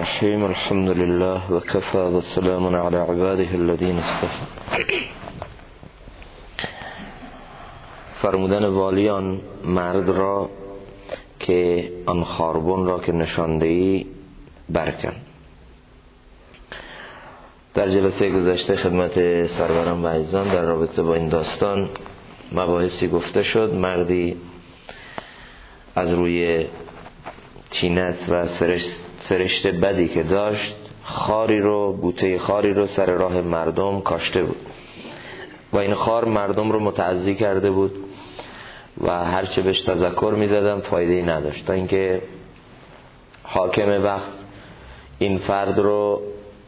الرحيم الحمد لله وكفى والسلام على عباده الذين اصطفى. فرمودن والیان مرد را که آن خاربن را که نشانده‌ای برکن. در جلسه گذشته خدمت سروران و عزیزان در رابطه با این داستان مباحثی گفته شد. مردی از روی تینت و سرشت بدی که داشت بوته خاری رو سر راه مردم کاشته بود و این خار مردم رو متعزی کرده بود و هرچه بهش تذکر می زدن فایده‌ای نداشت، تا اینکه حاکم وقت این فرد رو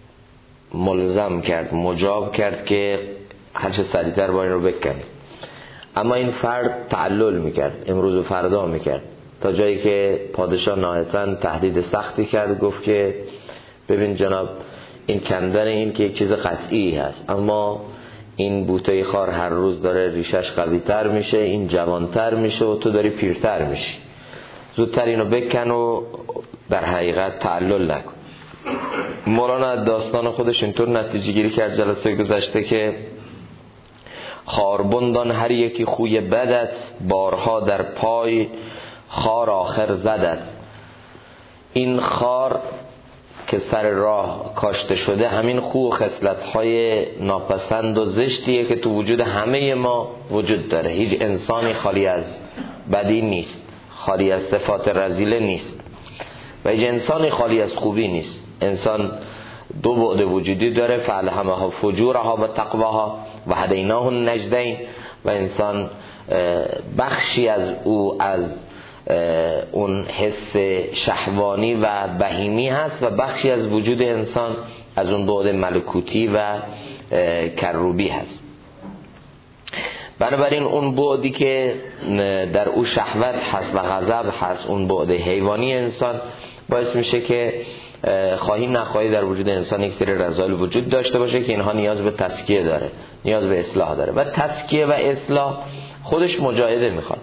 ملزم کرد، مجاب کرد که هرچه سریعتر با این رو بکنه. اما این فرد تعلل میکرد، امروز و فردا میکرد، تا جایی که پادشاه نهایتاً تهدید سختی کرد. گفت که ببین جناب، این کندن این که یک چیز قطعی هست، اما این بوته خار هر روز داره ریشش قوی تر میشه، این جوانتر میشه و تو داری پیرتر میشی، زودتر اینو بکن و در حقیقت تعلل نکن. مولانا از داستان خودش اینطور نتیجه گیری کرد جلسه گذشته که خاربندان هر یکی خوی بدت، بارها در پای خار آخر زدت. این خار که سر راه کاشته شده همین خو و خصلت‌های ناپسند و زشتیه که تو وجود همه ما وجود داره. هیچ انسانی خالی از بدی نیست، خالی از صفات رذیله نیست و هیچ انسانی خالی از خوبی نیست. انسان دو بعد وجودی داره، فالهمها فجورها و تقواها و هدیناه النجدین، و انسان بخشی از او از اون حس شهوانی و بهیمی هست و بخشی از وجود انسان از اون بعد ملکوتی و کروبی هست. بنابراین اون بعدی که در او شهوت هست و غضب هست، اون بعد حیوانی انسان، باعث میشه که خواهی نخواهی در وجود انسان یک سری رذایل وجود داشته باشه که اینها نیاز به تزکیه داره، نیاز به اصلاح داره. و تزکیه و اصلاح خودش مجاهده میخواد.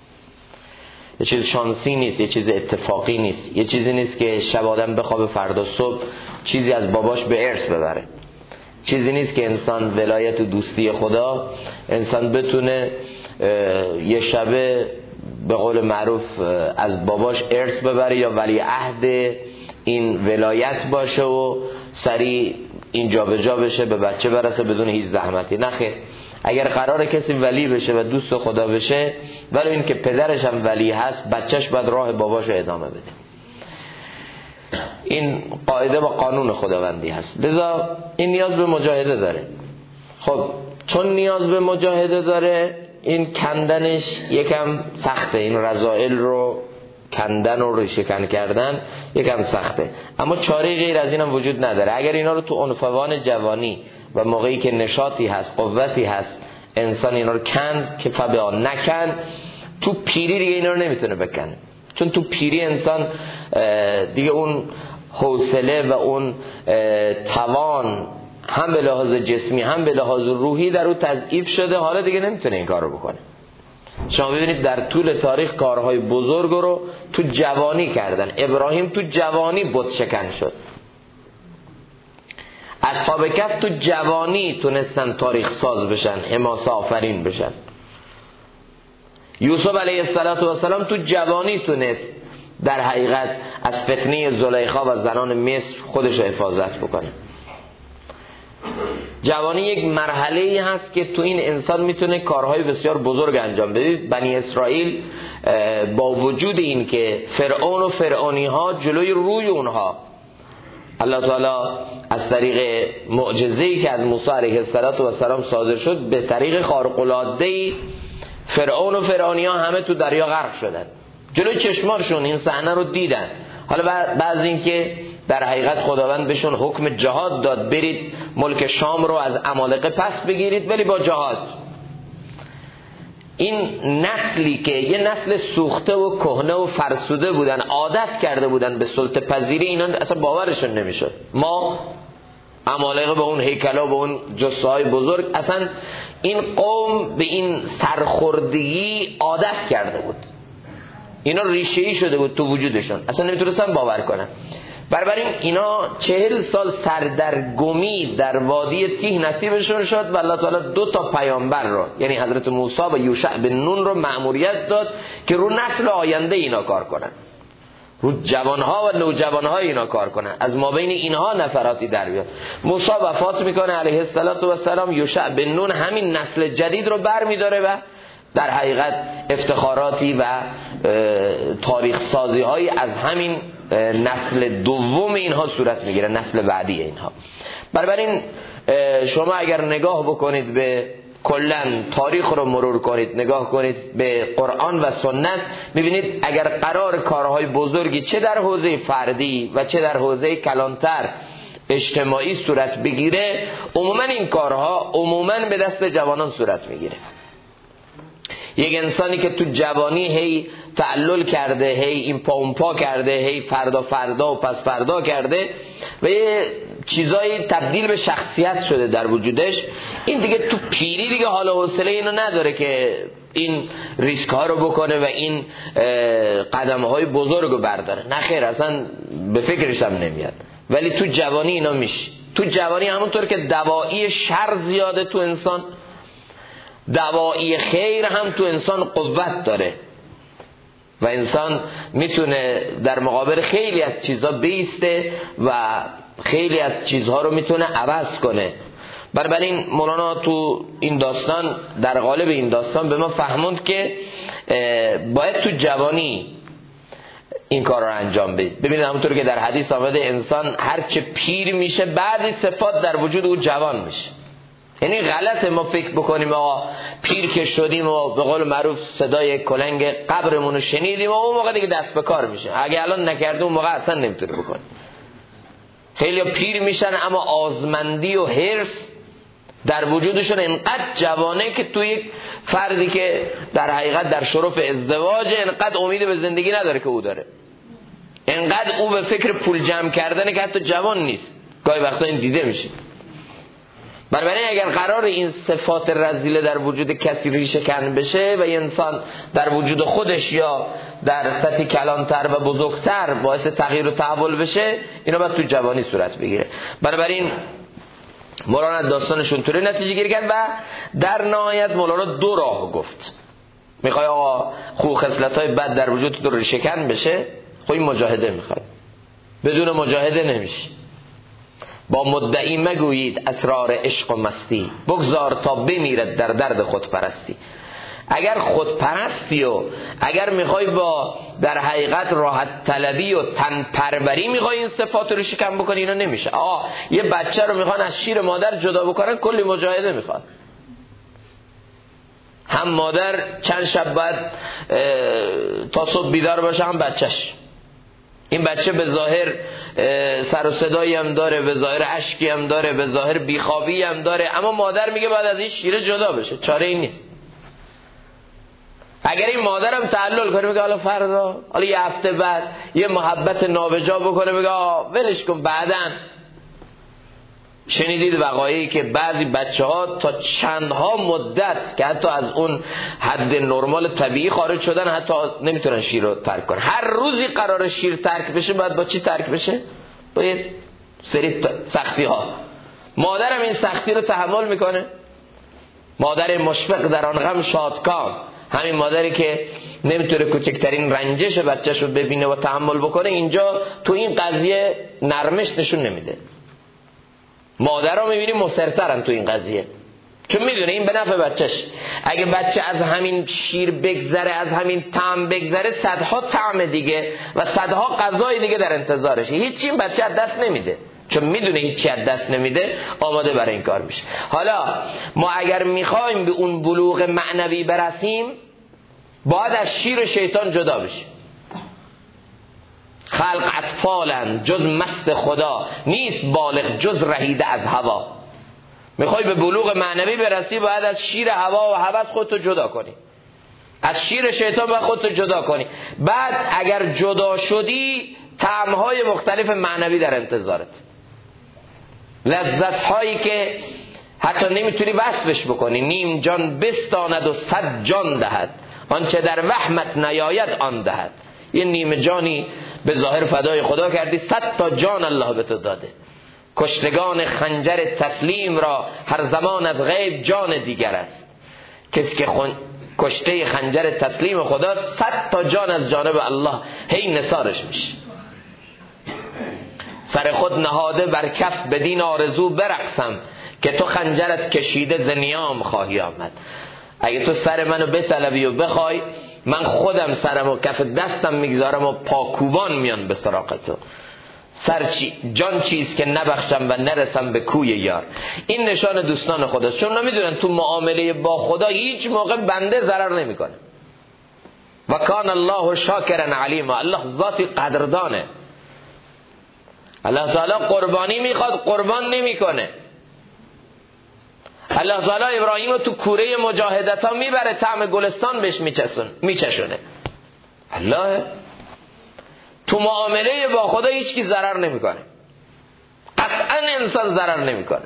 یه چیز شانسی نیست، یه چیز اتفاقی نیست، یه چیزی نیست که شب آدم بخوابه فردا صبح چیزی از باباش به ارث ببره. چیزی نیست که انسان ولایت و دوستی خدا انسان بتونه یه شبه به قول معروف از باباش ارث ببره یا ولی عهد این ولایت باشه و سریع این جا به جا بشه، به بچه برسه بدون هیچ زحمتی. نخیر، اگر قراره کسی ولی بشه و دوست خدا بشه، ولی این که پدرش هم ولی هست، بچهش باید راه باباشو ادامه بده. این قاعده و قانون خداوندی هست، لذا این نیاز به مجاهده داره. خب چون نیاز به مجاهده داره، این کندنش یکم سخته، این رذائل رو کندن و ریشه‌کن کردن یکم سخته، اما چاره غیر از این هم وجود نداره. اگر اینا رو تو عنفوان جوانی و موقعی که نشاطی هست، قوتی هست، انسان اینا رو کند که فبا نکن، تو پیری دیگه اینا رو نمیتونه بکنه. چون تو پیری انسان دیگه اون حوصله و اون توان هم به لحاظ جسمی هم به لحاظ روحی در او تضعیف شده، حالا دیگه نمیتونه این کار رو بکنه. شما ببینید در طول تاریخ کارهای بزرگ رو تو جوانی کردن. ابراهیم تو جوانی بت شکن شد، اصحاب کهف تو جوانی تونستن تاریخ ساز بشن، حماسه آفرین بشن. یوسف علیه السلام تو جوانی تونست در حقیقت از فتنه زلیخا و زنان مصر خودش رو حفاظت بکنه. جوانی یک مرحله‌ای هست که تو این انسان میتونه کارهای بسیار بزرگ انجام بده. بنی اسرائیل با وجود این که فرعون و فرعونی ها جلوی روی اونها، الله تعالی از طریق معجزه‌ای که از موسی علیه السلام صادر شد، به طریق خارق‌العاده‌ای فرعون و فرعونی ها همه تو دریا غرق شدن، جلوی چشمارشون این صحنه رو دیدن. حالا بعض این که در حقیقت خداوند بهشون حکم جهاد داد، برید ملک شام رو از عمالقه پس بگیرید، ولی با جهاد. این نسلی که یه نسل سوخته و کهنه و فرسوده بودن، عادت کرده بودن به سلطه پذیری، اینا اصلا باورشون نمیشد. ما عمالقه به اون هیکلا، به اون جثه‌های بزرگ، اصلا این قوم به این سرخوردگی عادت کرده بود، اینا ریشه‌ای شده بود تو وجودشون، اصلا نمیتونستن باور کنن. بنابراین اینا 40 سال سردرگمی در وادی تیه نصیبشون شد و الله تعالی 2 پیامبر رو، یعنی حضرت موسی و یوشع بن نون رو مأموریت داد که رو نسل آینده اینا کار کنن، رو جوانها و نوجوانها اینا کار کنن، از ما بین اینها نفراتی در بیاد. موسی وفات میکنه علیه السلام، یوشع بن نون همین نسل جدید رو برمیداره و در حقیقت افتخاراتی و تاریخ سازی هایی از همین نسل دوم اینها صورت میگیره، نسل بعدی اینها. بنابراین شما اگر نگاه بکنید به کلن تاریخ رو مرور کنید، نگاه کنید به قرآن و سنت، میبینید اگر قرار کارهای بزرگی چه در حوزه فردی و چه در حوزه کلانتر اجتماعی صورت بگیره، عموما این کارها عموما به دست جوانان صورت میگیره. یک انسانی که تو جوانی هی تعلل کرده، هی این پا اون پا کرده، هی فردا و پس فردا کرده و یه چیزایی تبدیل به شخصیت شده در وجودش، این دیگه تو پیری دیگه حال و حوصله اینو نداره که این ریسک ها رو بکنه و این قدم های بزرگ رو برداره. نه خیر، اصلا به فکرش هم نمیاد. ولی تو جوانی اینا میشه. تو جوانی همونطور که دوایی شر زیاده تو انسان، دوایی خیر هم تو انسان قوت داره و انسان میتونه در مقابل خیلی از چیزها بیسته و خیلی از چیزها رو میتونه عوض کنه. بنابراین مولانا تو این داستان، در قالب این داستان به ما فهموند که باید تو جوانی این کار رو انجام بدید. ببینید همونطور که در حدیث آمده انسان هرچه پیر میشه بعضی صفات در وجود او جوان میشه. یعنی غلطه ما فکر بکنیم آقا پیر که شدیم و به قول معروف صدای کلنگ قبرمون رو شنیدیم و اون موقع دیگه دست به کار میشه. اگه الان نکرده اون موقع اصلا نمیتونه بکنه. خیلی پیر میشن اما آزمندی و حرص در وجودشون انقدر جوانه که توی یک فردی که در حقیقت در شرف ازدواج انقدر امید به زندگی نداره که او داره، انقدر او به فکر پول جمع کردنه که حتی جوان نیست. گاهی وقتا این دیده میشه. بنابراین اگر قرار این صفات رذیله در وجود کسی ریشه کن بشه و انسان در وجود خودش یا در سطح کلانتر و بزرگتر باعث تغییر و تحول بشه، اینا باید تو جوانی صورت بگیره. بنابراین مولانا داستانشون طوری نتیجه گیری کرد و در نهایت مولانا 2 راه گفت. میخوای آقا خوب خصلت‌های بد در وجود تو ریشه کن بشه، خب این مجاهده میخواد. بدون مجاهده نمیشه. با مدعی مگویید اسرار عشق و مستی، بگذار تا بمیرد در درد خودپرستی. اگر خودپرستی و اگر میخوای با در حقیقت راحت طلبی و تن پروری میخوای این صفات رو شکم بکنی، اینا نمیشه. یه بچه رو میخوان از شیر مادر جدا بکنن، کلی مجاهده میخواد. هم مادر چند شب بعد تا صبح بیدار باشه، هم بچهش. این بچه به ظاهر سر و صدایی هم داره، به ظاهر اشکی هم داره، به ظاهر بیخوابی هم داره، اما مادر میگه بعد از این شیر جدا بشه، چاره این نیست. اگر این مادرم تعلل کنه میگه حالا فردا، حالا یه هفته بعد یه محبت نابجا بکنه میگه ولش کن بعدن. شنیدید وقایعی که بعضی بچه‌ها تا چندها مدت که حتی از اون حد نرمال طبیعی خارج شدن، حتی نمیتونن شیر رو ترک کنن. هر روزی قرار شیر ترک بشه، باید با چی ترک بشه؟ با یه سری سختی ها. مادرم این سختی رو تحمل میکنه. مادر مشفق در آن غم شادکام، همین مادری که نمیتونه کوچکترین رنجش بچه‌ش رو ببینه و تحمل بکنه، اینجا تو این قضیه نرمش نشون نمیده. مادرها میبینیم مصرترن تو این قضیه، چون میدونه این به نفع بچهش. اگه بچه از همین شیر بگذره، از همین طعم بگذره، صدها طعم دیگه و صدها غذای دیگه در انتظارشه. هیچی این بچه از دست نمیده، چون میدونه هیچی از دست نمیده، آماده برای این کار میشه. حالا ما اگر میخوایم به اون بلوغ معنوی برسیم، باید از شیر شیطان جدا بشیم. خلق اطفالن جز مست خدا، نیست بالغ جز رهیده از هوا. میخوای به بلوغ معنوی برسی، باید از شیر هوا و هوس خودتو جدا کنی، از شیر شیطان باید خودتو جدا کنی. بعد اگر جدا شدی، طعمهای مختلف معنوی در انتظارت، لذتهایی که حتی نمیتونی وصفش بکنی. نیم جان بستاند و 100 جان دهد، آنچه در وهمت نیاید آن دهد. یه نیمه جانی به ظاهر فدای خدا کردی، 100 تا جان الله به تو داده. کشتگان خنجر تسلیم را هر زمان از غیب جان دیگر است. کسی که کشته خنجر تسلیم خدا 100 تا جان از جانب الله هی نثارش میشه. سر خود نهاده بر کف بدین آرزو برقصم، که تو خنجرت کشیده ز نیام خواهی آمد. اگه تو سر منو بطلبی و بخوای، من خودم سرمو کف دستم میگذارم و پاکوبان میان به سراغ تو. جان چیز که نبخشم و نرسم به کوی یار. این نشان دوستان خداست، چون نمیدونن تو معامله با خدا هیچ موقع بنده ضرر نمیکنه. و کان الله شاکرا علیما، الله ذاتی قدردانه. الله تعالی قربانی میخواد، قربان نمیکنه. الله تعالی ابراهیم رو تو کوره مجاهدت ها میبره، طعم گلستان بهش میچشونه. الله تو معامله با خدا هیچ کی ضرر نمیکنه، قطعا انسان ضرر نمیکنه.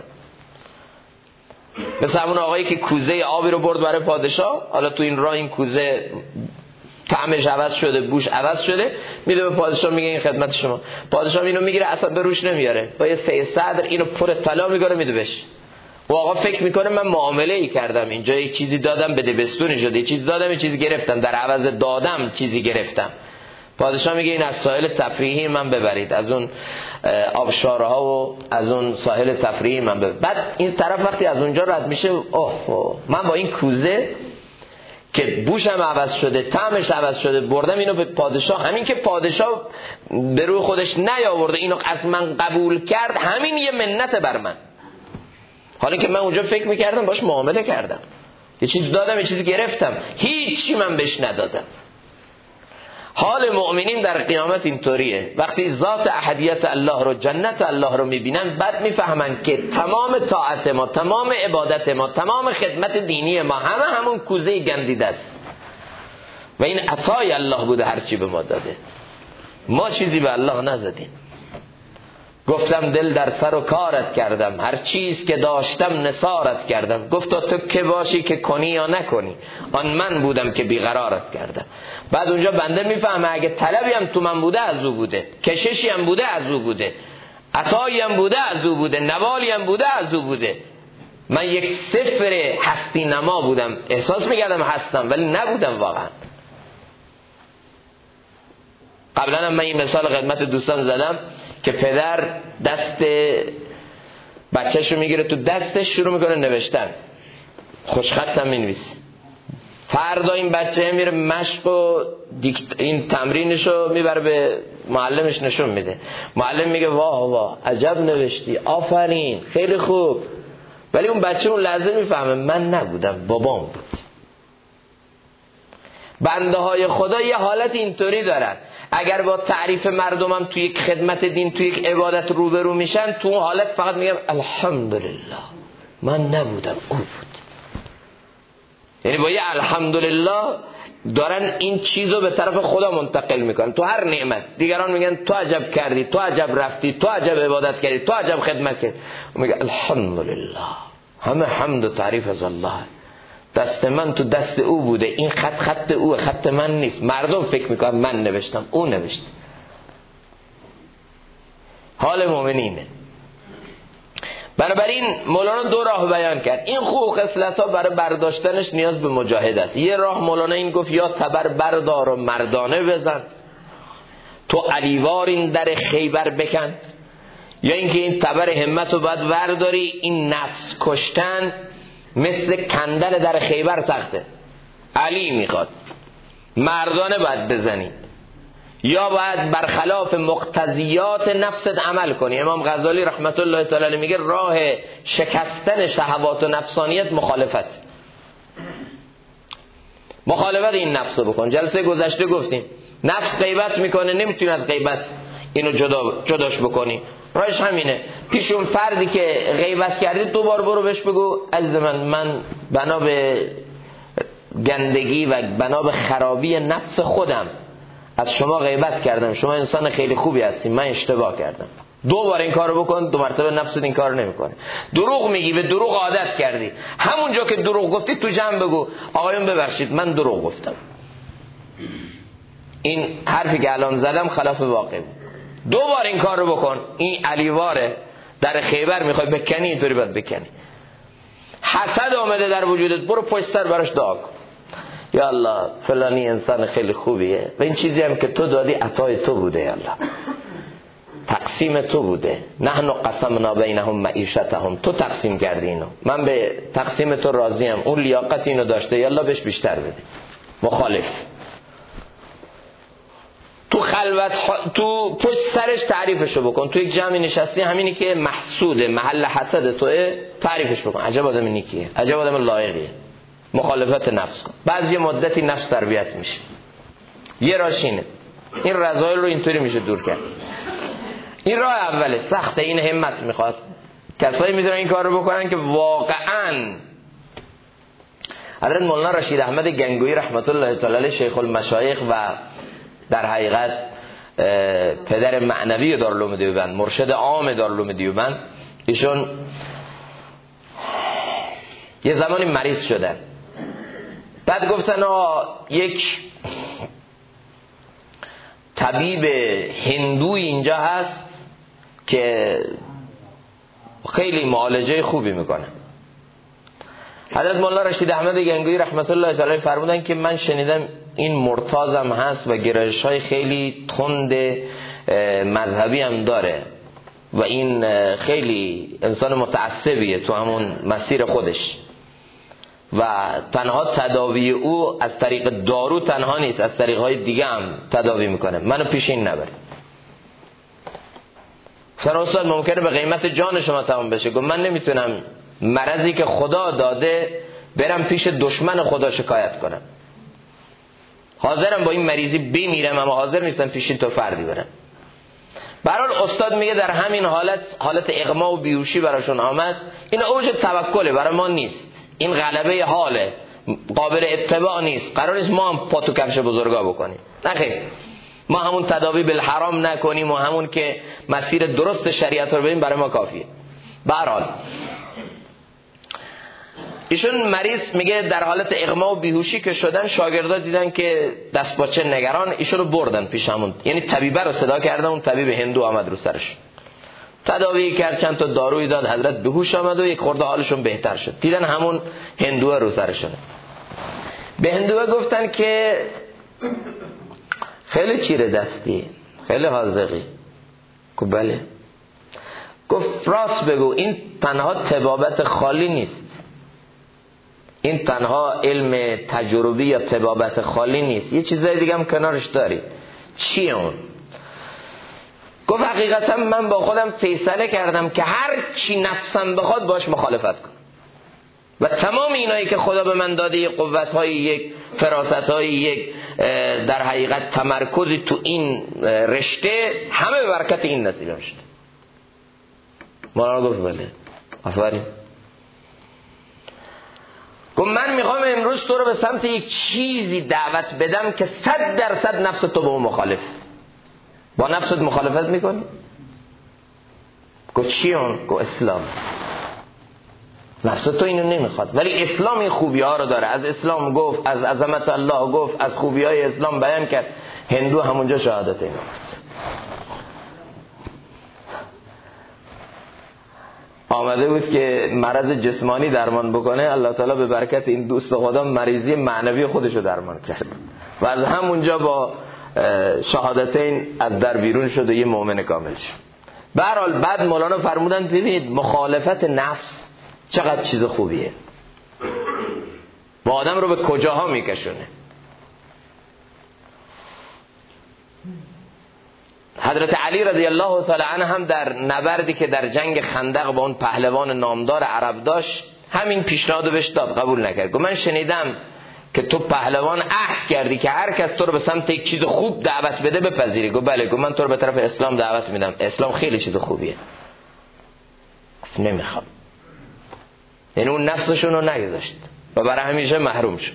مثل همون آقایی که کوزه آبی رو برد برای پادشاه، حالا تو این راه این کوزه طعمش عوض شده، بوش عوض شده، میده به پادشاه، میگه این خدمت شما. پادشاه اینو میگیره، اصلا به روش نمیاره، با یه سه صدر اینو پر طلا میگاره میده بهش. و آقا فکر میکنه من معامله ای کردم، اینجا یک چیزی دادم بده بستونی شده، یک چیز دادم یک چیزی گرفتم، در عوض دادم چیزی گرفتم. پادشاه میگه این از ساحل تفریحی من ببرید، از اون آبشارها و از اون ساحل تفریحی من ببرید. بعد این طرف وقتی از اونجا رد میشه، اوه من با این کوزه که بوشم عوض شده، طعمش عوض شده، بردم اینو به پادشاه. همین که پادشاه به روی خودش نیاورده، اینو از من قبول کرد، همین یه منت بر من. حالا که من اونجا فکر میکردم باش معامله کردم، یه چیز دادم یه چیز گرفتم، هیچی من بهش ندادم. حال مؤمنین در قیامت اینطوریه. وقتی ذات احدیت الله رو، جنت الله رو میبینن، بعد میفهمن که تمام طاعت ما، تمام عبادت ما، تمام خدمت دینی ما همون کوزه گندیده است و این عطای الله بوده، هرچی به ما داده. ما چیزی به الله ندادیم. گفتم دل در سر و کارت کردم، هر چیز که داشتم نثارت کردم. گفتا تو که باشی که کنی یا نکنی، آن من بودم که بیقرارت کردم. بعد اونجا بنده میفهمه اگه طلبی هم تو من بوده از او بوده، کششی هم بوده از او بوده، عطایی هم بوده از او بوده، نوالی هم بوده از او بوده. من یک صفر هستی نما بودم، احساس میکردم هستم ولی نبودم واقعا. قبلا هم من این مثال خدمت دوستان زدم که پدر دست بچه‌شو میگیره تو دستش، شروع میکنه نوشتن، خوشخط هم مینویسه. فردا این بچه میره مشق و این تمرینشو میبره به معلمش نشون میده. معلم میگه واه واه عجب نوشتی، آفرین، خیلی خوب. ولی اون بچه اون لحظه میفهمه من نبودم، بابام بود. بنده های خدا یه حالت اینطوری دارن، اگر با تعریف مردمم توی یک خدمت دین، توی یک عبادت روبرو میشن، تو اون حالت فقط میگم الحمدلله من نبودم، او بود. یعنی با یه الحمدلله دارن این چیزو به طرف خدا منتقل میکنن. تو هر نعمت دیگران میگن تو عجب کردی، تو عجب رفتی، تو عجب عبادت کردی، تو عجب خدمت کردی، میگه الحمدلله، همه حمد و تعریف از الله، دست من تو دست او بوده، این خط اوه، خط من نیست. مردم فکر میکنن من نوشتم، او نوشته. حال مؤمنینه. بنابراین مولانا دو راه بیان کرد. این خوب و خصلت ها برای برداشتنش نیاز به مجاهده است. یه راه مولانا این گفت یا تبر بردار و مردانه بزن، تو علیوار این در خیبر بکن، یا اینکه این تبر همت رو باید برداری، این نفس کشتن مثل کندن در خیبر سخته، علی میخواد، مردانه باید بزنی، یا باید برخلاف مقتضیات نفست عمل کنی. امام غزالی رحمت الله تعالی علیه میگه راه شکستن شهوات و نفسانیت مخالفت این نفس رو بکن. جلسه گذشته گفتیم نفس غیبت میکنه، نمیتونی از غیبت اینو جداش بکنی. راهش همینه، پیش اون فردی که غیبت کردی دوبار برو بهش بگو عزیز من بنا به گندگی و بنا به خرابی نفس خودم از شما غیبت کردم، شما انسان خیلی خوبی هستی، من اشتباه کردم. دوبار این کارو بکن، دو مرتبه نفست این کارو نمیکنه. دروغ میگی، به دروغ عادت کردی، همونجا که دروغ گفتی تو جمع بگو آقایون ببخشید من دروغ گفتم. این حرفی که الان زدم خلاف واقع بود. 2 بار این کار رو بکن. این علیواره در خیبر میخوای بکنی، اینطوری باید بکنی. حسد آمده در وجودت، برو پشت سر براش دعا کن. یا الله فلانی انسان خیلی خوبیه و این چیزی هم که تو دادی عطای تو بوده، یا الله تقسیم تو بوده. نحن قسمنا بینهم معیشتهم، تو تقسیم کردی اینو، من به تقسیم تو راضیم. اون لیاقت اینو داشته، یا الله بهش بیشتر بده. مخالف تو خلوت تو پشت سرش تعریفشو بکن. تو یک جمعی نشستی، همینی که محسوده محل حسد توئه تعریفش بکن. عجب آدم نیکیه، عجب آدم لایقیه. مخالفت نفس کن. بعد یه مدتی نفس تربیت میشه. یه راشینه. این رذایل رو اینطوری میشه دور کرد. این راه اوله، سخته، این همت میخواد. کسایی میتونن این کار رو بکنن که واقعا حضرت مولانا رشید احمد گنگویی رحمت الله تعالی علیه، شیخ المشایخ و در حقیقت پدر معنوی دارالعلوم دیوبند، مرشد عام دارالعلوم دیوبند، ایشون یه زمانی مریض شدن. بعد گفتن یک طبیب هندوی اینجا هست که خیلی معالجه خوبی میکنه. حضرت مولانا رشید احمد گنگویی رحمت الله تعالی فرمودن که من شنیدم این مرتازم هست و گرایش‌های خیلی تند مذهبی هم داره و این خیلی انسان متعصبیه تو همون مسیر خودش و تنها تداوی او از طریق دارو تنها نیست، از طریق‌های دیگه هم تداوی میکنه. منو پیش این نبره. سر استاد ممکنه به قیمت جان شما تمام بشه. گفت من نمیتونم مرضی که خدا داده برم پیش دشمن خدا شکایت کنم. حاضرم با این مریضی بمیرم، اما حاضر نیستم پیش تو فردی برم. برحال استاد میگه در همین حالت اغما و بیهوشی براشون آمد. این اوج توکله، برای ما نیست. این غلبه حاله، قابل اتباع نیست. قرار نیست ما هم پا تو کفش بزرگا بکنیم. نخیر، ما همون تداوی بالحرام نکنیم و همون که مسیر درست شریعت رو بریم، برای ما کافیه. برحال ایشون مریض میگه در حالت اغما و بیهوشی که شدن، شاگردا دیدن که دست باچه نگران، ایشون رو بردن پیش همون، یعنی طبیبه رو صدا کردن. اون طبیب هندو آمد رو سرش، تداوی کرد، چند تا دارویی داد، حضرت بهوش آمد و یک خورده حالشون بهتر شد. دیدن همون هندوه رو سرشونه. به هندوه گفتن که خیلی چیره دستی، خیلی حاذقی. گفت بله. گفت راست بگو، این تنها طبابت خالی نیست، این تنها علم تجربی یا طبابت خالی نیست، یه چیزای دیگه هم کنارش داری. چیه اون؟ گفت حقیقتا من با خودم فیصله کردم که هر چی نفسم بخواد باش مخالفت کنم و تمام اینایی که خدا به من داده، یک قوت‌های، یک فراست‌های، یک در حقیقت تمرکزی تو این رشته، همه به برکت این نصیبم شد. مولانا گفت بله، آفرین. گفت من میخوام امروز تو رو به سمت یک چیزی دعوت بدم که 100% نفس تو به اون مخالف. با نفست مخالفت میکنی؟ گفت چی اون؟ گفت اسلام. نفس تو اینو نمیخواد، ولی اسلام این خوبی ها رو داره. از اسلام گفت، از عظمت الله گفت، از خوبی های اسلام بیان کرد. هندو همونجا شهادت اینو گفت. آمده بود که مرض جسمانی درمان بکنه، الله تعالی به برکت این دوست خدا مریضی معنوی خودشو درمان کرد و از همونجا با شهادتین از در بیرون شد و یه مؤمن کامل شد. به هر حال بعد مولانا فرمودن ببینید مخالفت نفس چقدر چیز خوبیه، با آدم رو به کجاها میکشونه. حضرت علی رضی الله تعالی عنه هم در نبردی که در جنگ خندق با اون پهلوان نامدار عرب داشت، همین پیشنهادو بهش داد، قبول نکرد. گفت من شنیدم که تو پهلوان عهد کردی که هر کس تو رو به سمت یک چیز خوب دعوت بده بپذیری. گفت بله. گفت من تو رو به طرف اسلام دعوت میدم، اسلام خیلی چیز خوبیه. گفت نمیخوام. یعنی اون نفسشون رو نگذاشت و برای همیشه محروم شد.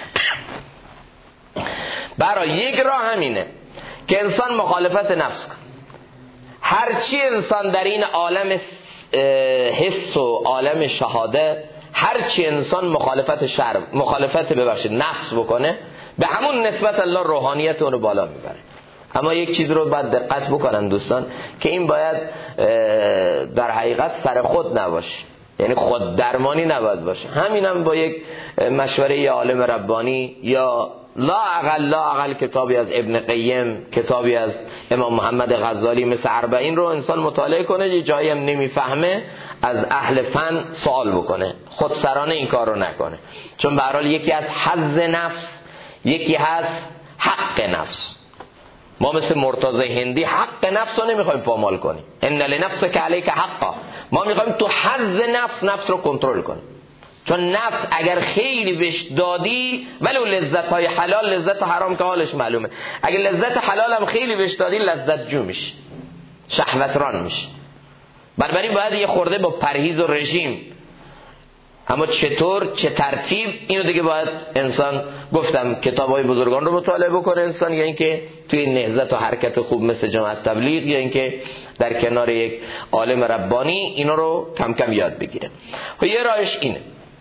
برای یک راه همینه که انسان مخالفت نفس کن. هرچی انسان در این عالم حس و عالم شهاده، هرچی انسان مخالفت نفس بکنه، به همون نسبت الله روحانیت اون رو بالا میبره. اما یک چیز رو باید دقت بکنن دوستان که این باید در حقیقت سر خود نباشه، یعنی خود درمانی نباید باشه. همینم با یک مشوره ی عالم ربانی یا لا اقل کتابی از ابن قیم، کتابی از امام محمد غزالی مثل اربعین رو انسان مطالعه کنه، یه جایی هم نمیفهمه از اهل فن سوال بکنه، خودسرانه این کار رو نکنه. چون به هر حال یکی از حظ نفس، یکی هست حق نفس. ما مثل مرتضی هندی حق نفس رو نمیخوایم پامال کنیم، ان لنفسک علیک حقا. ما میخوایم تو حظ نفس رو کنترل کنیم. چون نفس اگر خیلی بهش دادی، ولو لذت های حلال، لذت حرام که حالش معلومه، اگر لذت حلال هم خیلی بهش دادی لذت جو میشه، شهوت ران میشه. بنابراین باید یه خورده با پرهیز و رژیم، اما چطور، چه ترتیب، اینو دیگه باید انسان، گفتم کتابای بزرگان رو مطالعه بکنه انسان، یا اینکه توی نهضت و حرکت خوب مثل جماعت تبلیغ، یا اینکه در کنار یک عالم ربانی اینا رو کم کم یاد بگیره. و یه راهش اینه،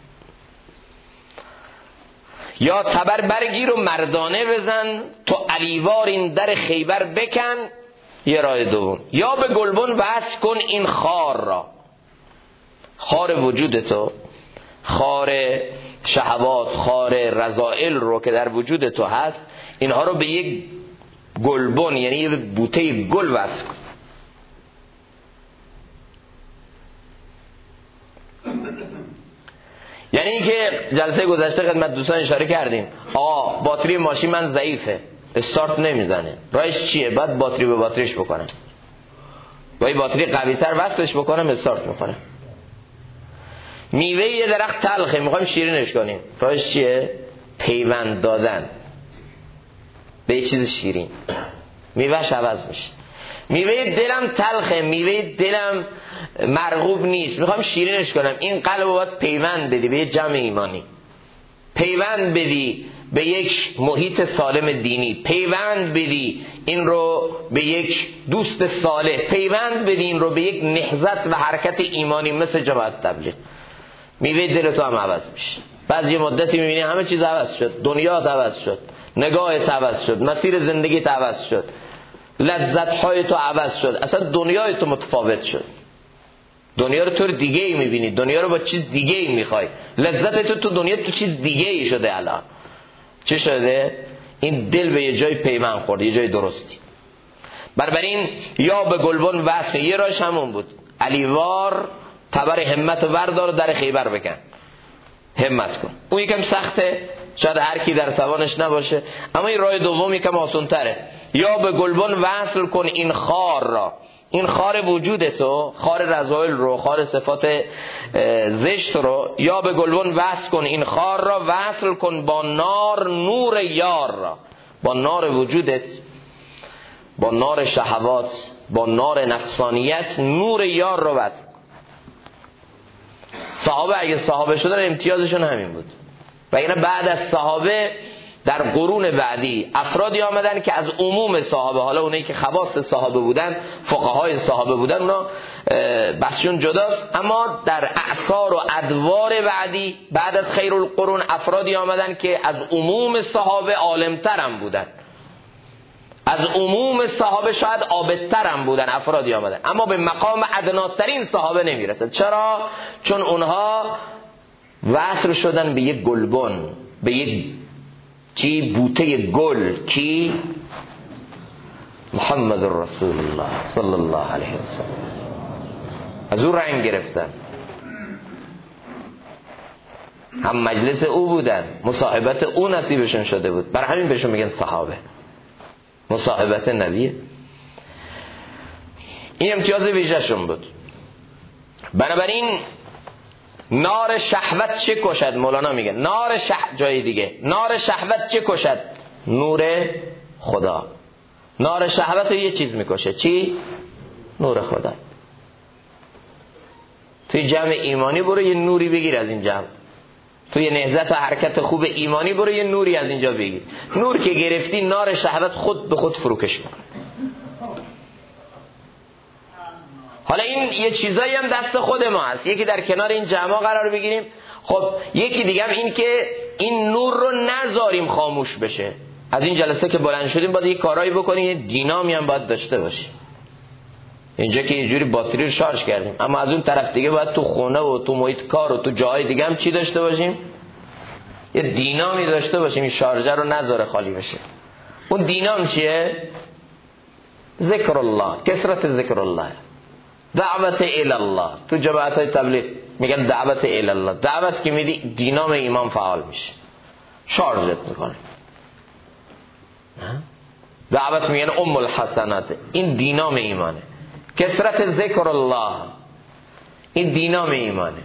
یا تبر برگیر و مردانه بزن تو علیوار این در خیبر بکن. یه راه دوم، یا به گلبن وصل کن این خار را، خار وجودتو، خار شهوات، خار رذائل رو که در وجود تو هست، اینها رو به یک گلبن، یعنی یه بوته گل وصل کن. یعنی اینکه جلسه گذشته خدمت دوستان اشاره کردیم، باتری ماشین من ضعیفه، استارت نمیزنه، راهش چیه؟ بعد باتری به باتریش بکنم، با این باتری قوی تر وصلش بکنم، استارت میکنه. میوه یه درخت تلخه، میخوایم شیرینش کنیم، راهش چیه؟ پیوند دادن به یه چیز شیرین، میوهش عوض میشه. میوه دلم تلخه، میوه دلم مرغوب نیست، میخوام شیرینش کنم، این قلب رو باید پیوند بدی به یه جمع ایمانی، پیوند بدی به یک محیط سالم دینی، پیوند بدی این رو به یک دوست صالح، پیوند بدی این رو به یک نهضت و حرکت ایمانی مثل جماعت تبلیغ. میوه دل تو هم عوض میشه. بعضی مدتی میبینی همه چیز عوض شد، دنیا عوض شد، نگاهت عوض شد، مسیر زندگیت عوض شد، لذت‌های تو عوض شد، اصلا دنیای تو متفاوت شد. دنیا رو طور دیگه ای میبینی، دنیا رو با چیز دیگه ای میخوای، لذت تو دنیا تو چیز دیگه ای شده. الان چه شده؟ این دل به یه جای پیوند خورد، یه جای درستی. بنابراین یا به گلبن وصل، یه راهش همون بود، علیوار تبر همت وردار در خیبر بکن، همت کن. اون یکم سخته، شاید هر کی در توانش نباشه، اما این راه دوم یکم آسان تره. یا به گلبن وصل کن این خار را، این خار وجودتو، خار رذائل رو، خار صفات زشت رو، یا به گلبن وصل کن این خار را، وصل کن با نار نور یار را، با نار وجودت، با نار شهوات، با نار نفسانیت، نور یار رو وصل. صحابه اگه صحابه شدن امتیازشون همین بود. و اینه بعد از صحابه در قرون بعدی افرادی آمدن که از عموم صحابه، حالا اونایی که خواص صحابه بودن، فقهای صحابه بودن، اونا بسشون جداست، اما در اعصار و ادوار بعدی بعد از خیر القرون افرادی آمدن که از عموم صحابه عالمتر هم بودن، از عموم صحابه شاید عابدتر هم بودن، افرادی آمدن، اما به مقام ادناترین صحابه نمیرسد. چرا؟ چون اونها وصل شدن به یک گلبن، به یک چی؟ بوته گل. کی؟ محمد رسول الله صلی الله علیه وسلم. از او رنگ گرفتن، هم مجلس او بودن، مصاحبت او نصیبشون شده بود، برای همین بهشون میگن صحابه، مصاحبت نبیه. این امتیاز ویژه‌شون بود. بنابراین نار شهوت چه کشد؟ مولانا میگه نار جای دیگه، نار شهوت چه کشد؟ نور خدا. نار شهوت رو یه چیز میکشه، چی؟ نور خدا. توی جمع ایمانی برو یه نوری بگیر از این جمع، توی نهضت و حرکت خوب ایمانی برو یه نوری از اینجا بگیر. نور که گرفتی، نار شهوت خود به خود فروکش میکنه. حالا این یه چیزایی هم دست خود ما هست، یکی در کنار این جمع قرار بگیریم. خب یکی دیگه هم این که این نور رو نذاریم خاموش بشه. از این جلسه که بلند شدیم باید یه کارایی بکنیم، یه دینامی هم باید داشته باشیم. اینجا که یه جوری باتری رو شارژ کردیم، اما از اون طرف دیگه باید تو خونه و تو محیط کار و تو جاهای دیگه هم چی داشته باشیم؟ یه دینامی داشته باشیم این شارژر رو نذاره خالی بشه. اون دینام چیه؟ ذکر الله، کثرت ذکر الله، دعوت الی الله. تو جماعت‌های تبلیغ میگن دعوت الی الله. دعوت که میدی دینام ایمان فعال میشه، شارژت میکنه. دعوت میگن ام الحسنات، این دینام ایمانه. کثرت ذکر الله، این دینام ایمانه.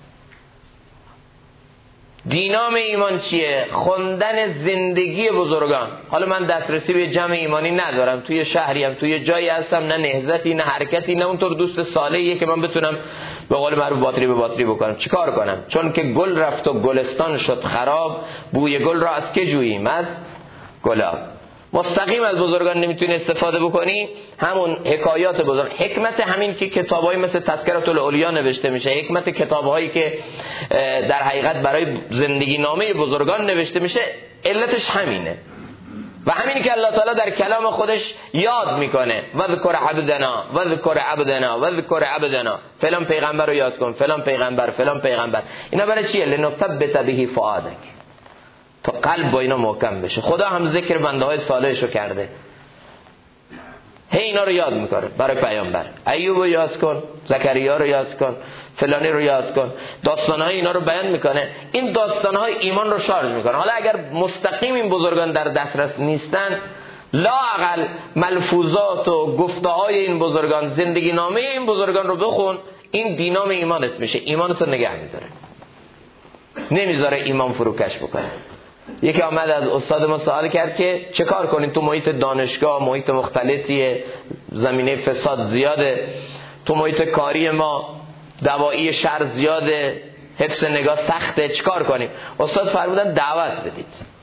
دینام ایمان چیه؟ خوندن زندگی بزرگان. حالا من دسترسی به جمع ایمانی ندارم، توی شهریم، توی جایی هستم، نه نهضتی نه حرکتی، نه اونطور دوست صالحیه که من بتونم به قول معروف باتری به باتری بکنم. چیکار کنم؟ چون که گل رفت و گلستان شد خراب، بوی گل را از که جوییم؟ از گلاب. مستقیم از بزرگان نمیتونی استفاده بکنی، همون حکایات بزرگ. حکمت همین که کتابایی مثل تذکرة الاولیا نوشته میشه، حکمت کتابهایی که در حقیقت برای زندگی نامه بزرگان نوشته میشه، علتش همینه. و همینی که الله تعالی در کلام خودش یاد میکنه، وذکر عبدنا وذکر عبدنا وذکر عبدنا، فلان پیغمبر رو یاد کن، فلان پیغمبر، فلان پیغمبر. اینا برای چیه؟ لنثبت به فؤادک، تا قلب با اینا محکم بشه. خدا هم ذکر بنده های صالحش رو کرده، هی اینا رو یاد میکنه برای پیامبر. ایوب رو یاد کن، زکریا رو یاد کن، فلانی رو یاد کن، داستانهای اینا رو بیان میکنه. این داستانهای ایمان رو شارژ میکنه. حالا اگر مستقیم این بزرگان در دسترس نیستن، لااقل ملفوظات و گفته‌های این بزرگان، زندگی نامه این بزرگان رو بخون، این دینام ایمانت میشه، ایمانت رو نگه میداره، نمیذاره ایمان فروکش بکنه. یکی آمد از استاد ما سوال کرد که چه کار کنیم؟ تو محیط دانشگاه محیط مختلطیه، زمینه فساد زیاده، تو محیط کاری ما دوایی شر زیاده، حفظ نگاه سخته، چه کار کنیم؟ استاد فرمودن دعوت بدید،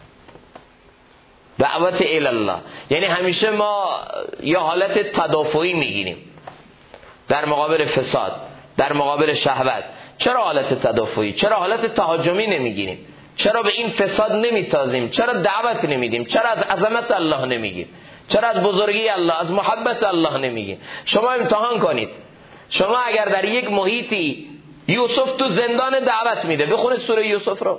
دعوت الی الله. یعنی همیشه ما یا حالت تدافعی میگیریم در مقابل فساد، در مقابل شهوت. چرا حالت تدافعی؟ چرا حالت تهاجمی نمیگیریم؟ چرا به این فساد نمیتازیم؟ چرا دعوت نمیدیم؟ چرا از عظمت الله نمیگیم؟ چرا از بزرگی الله، از محبت الله نمیگیم؟ شما امتحان کنید. شما اگر در یک محیطی یوسف تو زندان دعوت میده، بخونید سوره یوسف رو،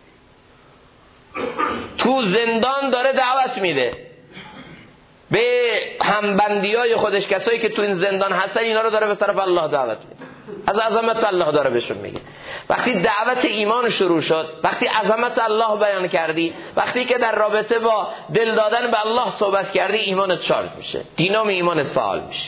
تو زندان داره دعوت میده به همبندیای خودش، کسایی که تو این زندان هستن، اینا رو داره به طرف الله دعوت میده، از عظمت الله داره بهشون میگه. وقتی دعوت ایمان شروع شد، وقتی عظمت الله بیان کردی، وقتی که در رابطه با دل دادن به الله صحبت کردی، ایمانت شارژ میشه، دینام ایمانت فعال میشه.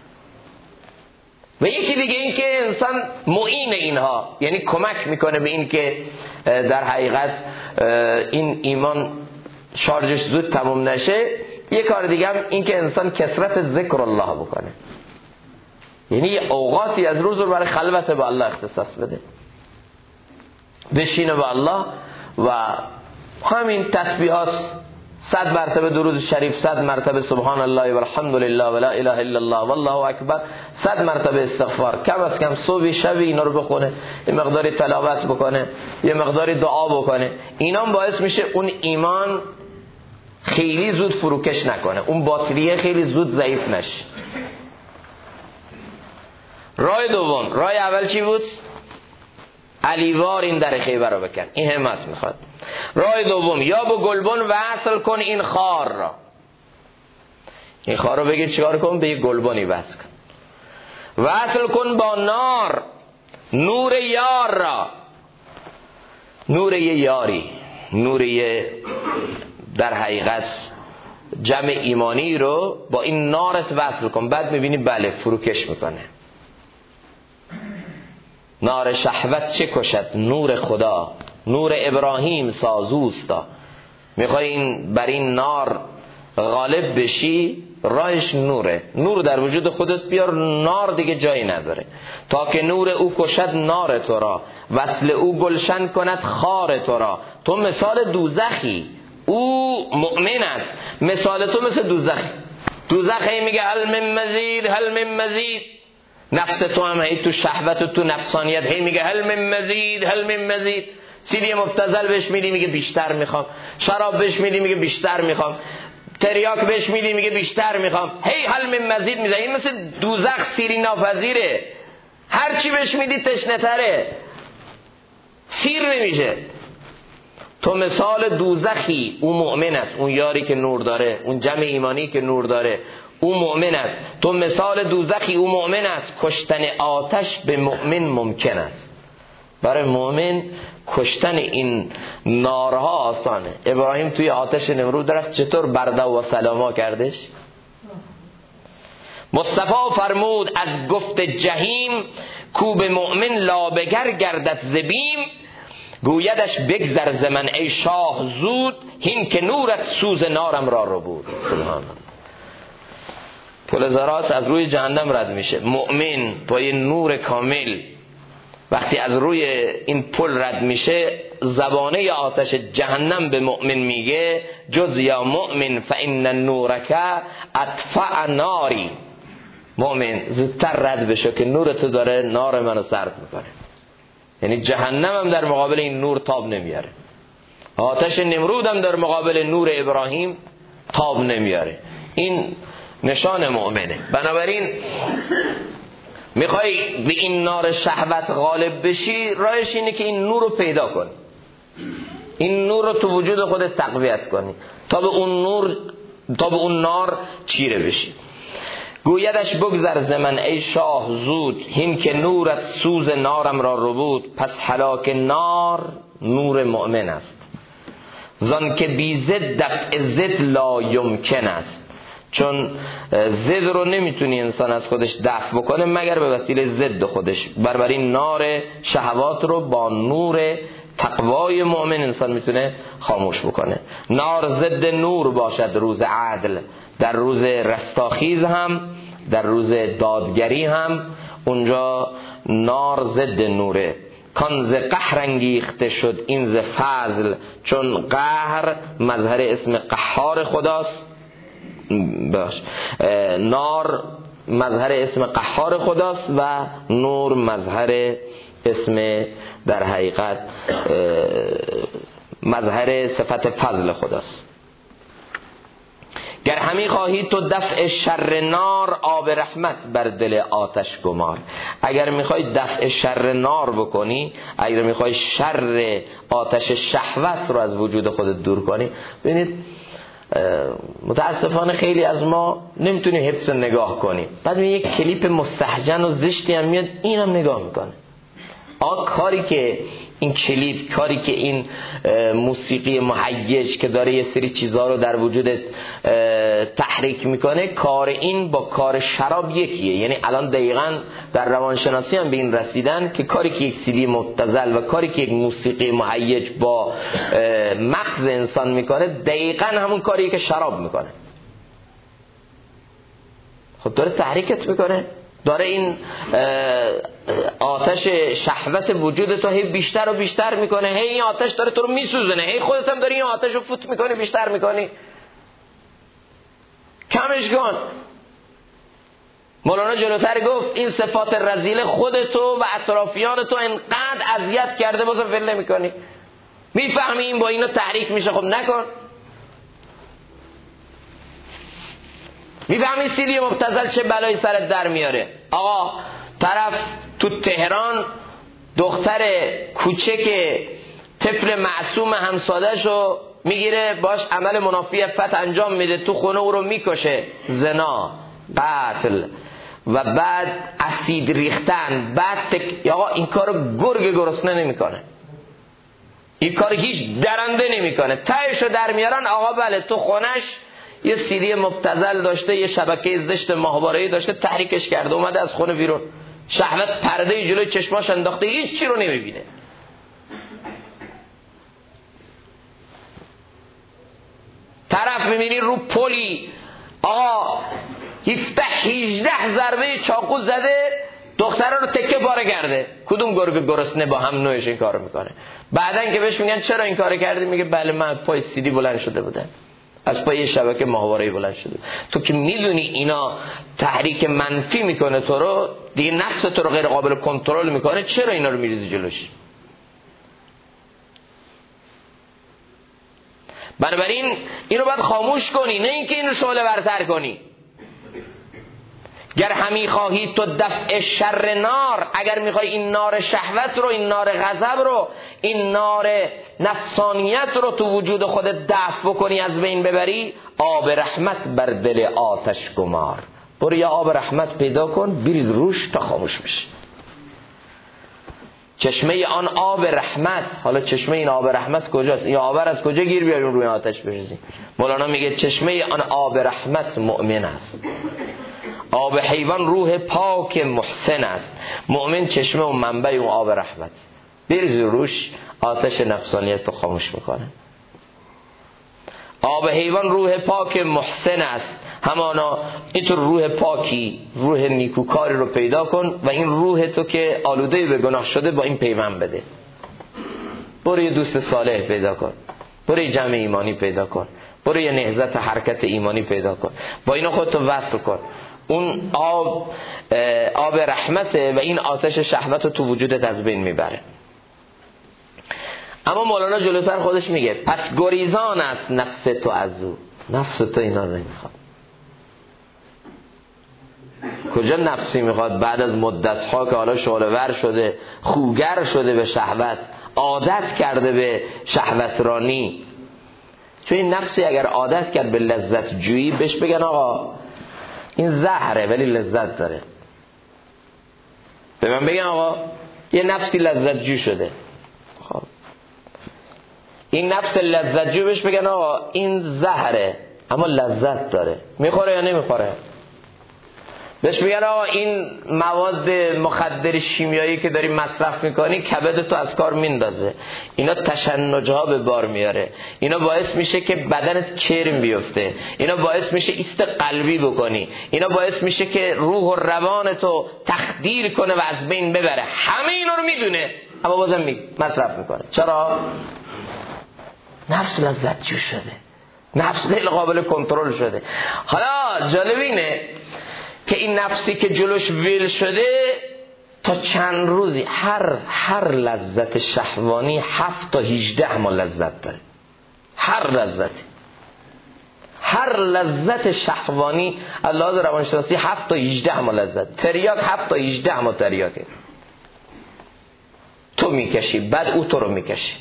و یکی دیگه این که انسان معین اینها، یعنی کمک میکنه به این که در حقیقت این ایمان شارژش زود تموم نشه. یک کار دیگه هم این که انسان کثرت ذکر الله بکنه، یعنی یه اوقاتی از روز رو برای خلوت با الله اختصاص بده، بشینه با الله و همین تسبیحات 100 مرتبه درود شریف، 100 مرتبه سبحان الله و الحمد لله و لا اله الا الله والله اکبر، 100 مرتبه استغفار، کم از کم صبح شب اینا رو بخونه، یه مقداری تلاوت بکنه، یه مقداری دعا بکنه. اینا باعث میشه اون ایمان خیلی زود فروکش نکنه، اون باتریه خیلی زود ضعیف نشه. راه دوم، راه اول چی بود؟ علیوار این در خیبر رو بکن، این همت میخواد. راه دوم، یا با گلبن وصل کن این خار را. این خار رو بگیر چیکار کن؟ به یک گلبنی وصل کن. وصل کن با نار، نور یار را. نور یاری، نور در حقیقت جمع ایمانی رو با این نارت وصل کن، بعد میبینی بله فروکش میکنه. نار شهوت چه کشد؟ نور خدا، نور ابراهیم سازوستا. میخوای این بر این نار غالب بشی، راهش نوره. نور در وجود خودت بیار، نار دیگه جایی نداره. تا که نور او کشد نار تو را، وصل او گلشن کند خار تو را. تو مثال دوزخی، او مؤمن است، مثال تو مثل دوزخی. دوزخی میگه هل من مزید، هل من مزید. نفس تو هم هی تو شهوت و تو نفسانیت هی میگه هل من مزید، هل من مزید. سیدی مبتذل بهش میدی میگه بیشتر میخوام، شراب بهش میدی میگه بیشتر میخوام، تریاک بهش میدی میگه بیشتر میخوام، هی هل من مزید میزنه. این مثل دوزخ سیری ناپذیره، هر چی بهش میدی تشنه تره، سیر نمیشه. تو مثال دوزخی، اون مؤمن است، اون یاری که نور داره، اون جمع ایمانی که نور داره، اون مؤمن است. تو مثال دوزخی، اون مؤمن است. کشتن آتش به مؤمن ممکن است. برای مؤمن کشتن این نارها آسانه. ابراهیم توی آتش نمرود رفت، چطور بردا و سلاما کردش؟ مصطفی فرمود از گفت جهیم، کو به مؤمن لابگر گردد زبیم. گویدش بگذر ز من ای شاه زود، هین که نورت سوز نارم را رو بود. سبحان الله. پل زرات از روی جهنم رد میشه. مؤمن با یه نور کامل وقتی از روی این پل رد میشه، زبانه آتش جهنم به مؤمن میگه جز یا مؤمن فإن نورک اطفأ ناری. مؤمن زودتر رد بشه که نور تو داره نار منو سرد میکنه. یعنی جهنم هم در مقابل این نور تاب نمیاره، آتش نمرود هم در مقابل نور ابراهیم تاب نمیاره. این نشان مؤمنه. بنابراین میخوای به این نار شهوت غالب بشی، راهش اینه که این نور رو پیدا کنی، این نور رو تو وجود خودت تقویت کنی تا به اون نار چیره بشی. گویدش بگذر ز من ای شاه زود، هین که نورت سوز نارم را رو بود. پس هلاک نار نور مؤمن است، زان که بی ضد دفع ضد لا یمکن است. چون ضد رو نمیتونی انسان از خودش دفع بکنه مگر به وسیله ضد خودش. بنابراین نار شهوات رو با نور تقوای مؤمن انسان میتونه خاموش بکنه. نار ضد نور باشد روز عدل، در روز رستاخیز هم، در روز دادگری هم اونجا نار ضد نوره. کان ز قهر انگیخته شد این ز فضل، چون قهر مظهر اسم قهار خداست. نار مظهر اسم قهار خداست و نور مظهر اسم در حقیقت مظهر صفت فضل خداست. گر همی خواهی تو دفع شر نار، آب رحمت بر دل آتش گمار. اگر میخوای دفع شر نار بکنی، اگر میخوای شر آتش شهوت رو از وجود خودت دور کنی، ببینید متاسفانه خیلی از ما نمیتونیم حفظ نگاه کنیم. بعد می یک کلیپ مستهجن و زشتی هم میاد، اینم نگاه میکنه. کاری که این کلیپ، کاری که این موسیقی مهیج که داره یه سری چیزها رو در وجودت تحریک میکنه، کار این با کار شراب یکیه. یعنی الان دقیقاً در روانشناسی هم به این رسیدن که کاری که یک سیدی مبتذل و کاری که یک موسیقی مهیج با مغز انسان میکنه دقیقاً همون کاریه که شراب میکنه. خب داره تحریکت میکنه، داره این آتش شهوت وجود تو هی بیشتر و بیشتر میکنه. هی این آتش داره تو رو میسوزنه، هی خودت هم داری این آتش رو فوت میکنی، بیشتر میکنی. کمش کن. مولانا جلوتر گفت این صفات رذیل خودتو و اطرافیان تو انقدر اذیت کرده بازم ول نمیکنی. میفهمی این با اینا تحریک میشه، خب نکن. میفهمی سیدی مبتذل چه بلایی سرت در میاره. آقا طرف تو تهران دختر کوچک طفل معصوم همساده‌شو میگیره، باش عمل منافی عفت انجام میده، تو خونه او رو میکشه، زنا، قتل و بعد اسید ریختن. بعد آقا این کارو گرگ گرسنه نمیکنه، این کار هیچ درنده نمیکنه. تهشو در میارن. آقا بله تو خونش یه سیدی مبتذل داشته، یه شبکه زشت ماهواره‌ای داشته، تحریکش کرده، اومده از خونه بیرون، شهوت پرده جلوی چشماش انداخته، هیچ چی رو نمیبینه. طرف میبینی رو پلی آقا 17-18 ضربه چاقو زده، دختره رو تکه پاره کرده. کدوم گرگ گرسنه با هم نوعش این کارو میکنه؟ بعدن که بهش میگن چرا این کارو کردی، میگه بله من پای سیدی بلند شده بودم، از پای شبکه ماهواره‌ای بلند شده. تو که میدونی اینا تحریک منفی میکنه تو رو، دیگه نفس تو رو غیر قابل کنترل میکنه، چرا اینا رو میریزی جلوش؟ بنابراین اینو باید خاموش کنی، نه اینکه اینو شعله ورتر کنی. گر همی خواهی تو دفع شر نار، اگر میخوای این نار شهوت رو، این نار غضب رو، این نار نفسانیت رو تو وجود خودت دفع بکنی، از بین ببری، آب رحمت بر دل آتش گمار. برو یا آب رحمت پیدا کن، بریز روش تا خاموش بشه. چشمه آن آب رحمت. حالا چشمه این آب رحمت کجاست؟ این آب از کجا گیر بیاریم روی آتش بریزیم؟ مولانا میگه چشمه آن آب رحمت مؤمن است، آب حیوان روح پاک محسن است. مؤمن چشمه و منبع اون آب رحمت، بریز روش، آتش نفسانیت رو خاموش میکنه. آب حیوان روح پاک محسن است، همانا اینطور روح پاکی، روح نیکوکاری رو پیدا کن و این روح تو که آلوده به گناه شده با این پیوند بده. برو یه دوست صالح پیدا کن، برو یه جمع ایمانی پیدا کن، برو یه نهضت حرکت ایمانی پیدا کن، با اینا خودتو وصل کن. اون آب رحمته و این آتش شهوت رو تو وجودت از بین میبره. اما مولانا جلوتر خودش میگه پس گریزان است نفس تو از او. نفس تو اینا رو نمیخواد. کجا نفسی میخواد بعد از مدت‌ها که حالا شعله ور شده، خوگر شده به شهوت، عادت کرده به شهوترانی؟ چون این نفسی اگر عادت کرد به لذت جویی، بهش بگن آقا این زهره ولی لذت داره. به من بگن آقا یه نفسی لذت جو شده، خب این نفس لذت جو، بهش بگن آقا این زهره اما لذت داره، میخوره یا نمیخوره؟ بهش بگن آقا این مواد مخدر شیمیایی که داری مصرف میکنی کبد تو از کار میندازه، اینا تشنجها به بار میاره، اینا باعث میشه که بدنت کرم بیفته، اینا باعث میشه ایست قلبی بکنی، اینا باعث میشه که روح و روان تو تخدیر کنه و از بین ببره. همه اینا رو میدونه اما بازم مصرف میکنه. چرا؟ نفس لذت جو شده، نفس غیر قابل کنترل شده. حالا جالب اینه که این نفسی که جلوش ویل شده تا چند روزی هر لذت شهوانی 7 تا 18 ما لذت داره. هر لذت شهوانی از لحاظ روانشناسی 7 تا 18 ما لذت. تریاک 7 تا 18 ما تریاکه، تو میکشی بعد او تو رو میکشی.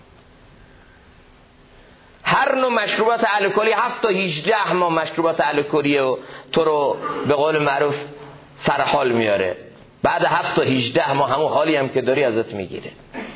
هر نوع مشروبات الکلی 7 تا 18 ما مشروبات الکلی و تو رو به قول معروف سرحال میاره، بعد 7 تا 18 ما همون حالی هم که داری ازت میگیره.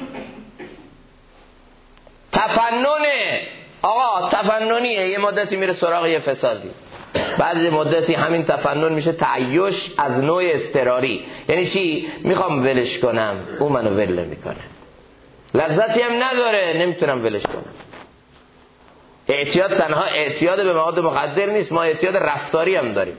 تفننه آقا، تفننیه، یه مدتی میره سراغ یه فسادی، بعد یه مدتی همین تفنن میشه تعیش از نوع اضطراری. یعنی چی؟ میخوام ولش کنم، او منو ول نمیکنه، لذتی هم نداره، نمیتونم ولش کنم. اعتیاد تنها اعتیاد به مواد مخدر نیست، ما اعتیاد رفتاری هم داریم.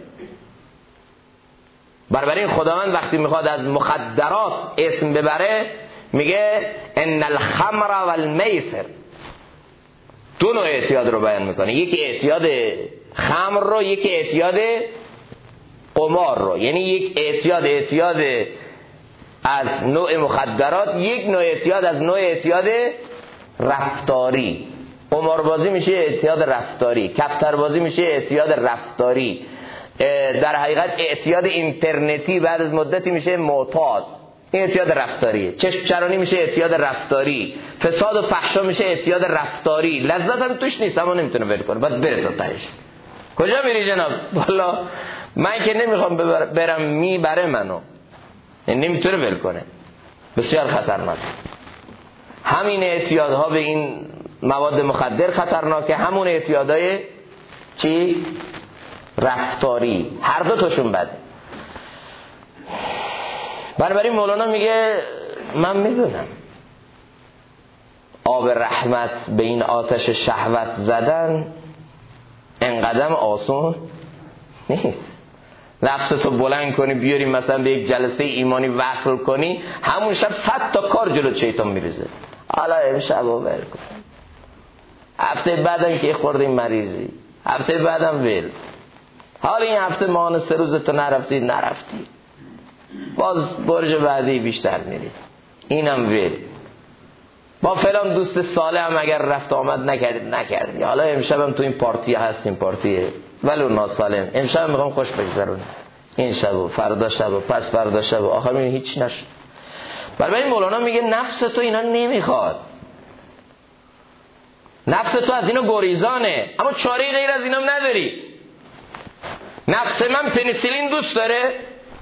بنابراین خداوند وقتی میخواد از مخدرات اسم ببره میگه ان الخمر والمیسر. دو نوع اعتیاد رو بیان میکنه، یکی اعتیاد خمر رو، یکی اعتیاد قمار رو. یعنی یک اعتیاد از نوع مخدرات، یک نوع اعتیاد از نوع اعتیاد رفتاری. قماربازی میشه اعتیاد رفتاری، کفتربازی میشه اعتیاد رفتاری، در حقیقت اعتیاد اینترنتی بعد از مدتی میشه معتاد، این اعتیاد رفتاریه. چشم چرانی میشه اعتیاد رفتاری، فساد و فحشا میشه اعتیاد رفتاری. لذت هم توش نیست اما نمیتونه ول کنه، باید بره تا تهش. کجا میری جناب؟ والا من که نمیخوام برم، میبره منو، یعنی نمیتونه ول کنه. بسیار خطرناک. همین اعتیادها به این مواد مخدر خطرناکه، همون اعتیادهای چی؟ رفتاری، هر دو تاشون بده. بنابراین مولانا میگه من میدونم آب رحمت به این آتش شهوت زدن انقدر آسون نیست. نفستو بلند کنی بیاری مثلا به یک جلسه ایمانی وصل کنی، همون شب 100 تا کار جلو شیطان میریزه. حالا امشب رو ول کن، هفته بعدم که خورده این مریضی، هفته بعدم ول، حالا این هفته ماهانه 3 روز تو نرفتی. باز برج بعدی بیشتر میری، اینم ول. با فلان دوست صالح هم اگر رفت آمد نکردی. حالا امشب هم تو این پارتی هستیم، پارتیه ولو ناسالم، امشب هم میخوام خوش بگذرونم، این شب و فردا شب و پس فردا شب و آخر میبینی هیچ نشد. برای این مولانا میگه نفس تو اینا نمیخواد، نفس تو از اینا گریزانه، اما چاره غیر از اینا نداری. نفس من پنیسیلین دوست داره،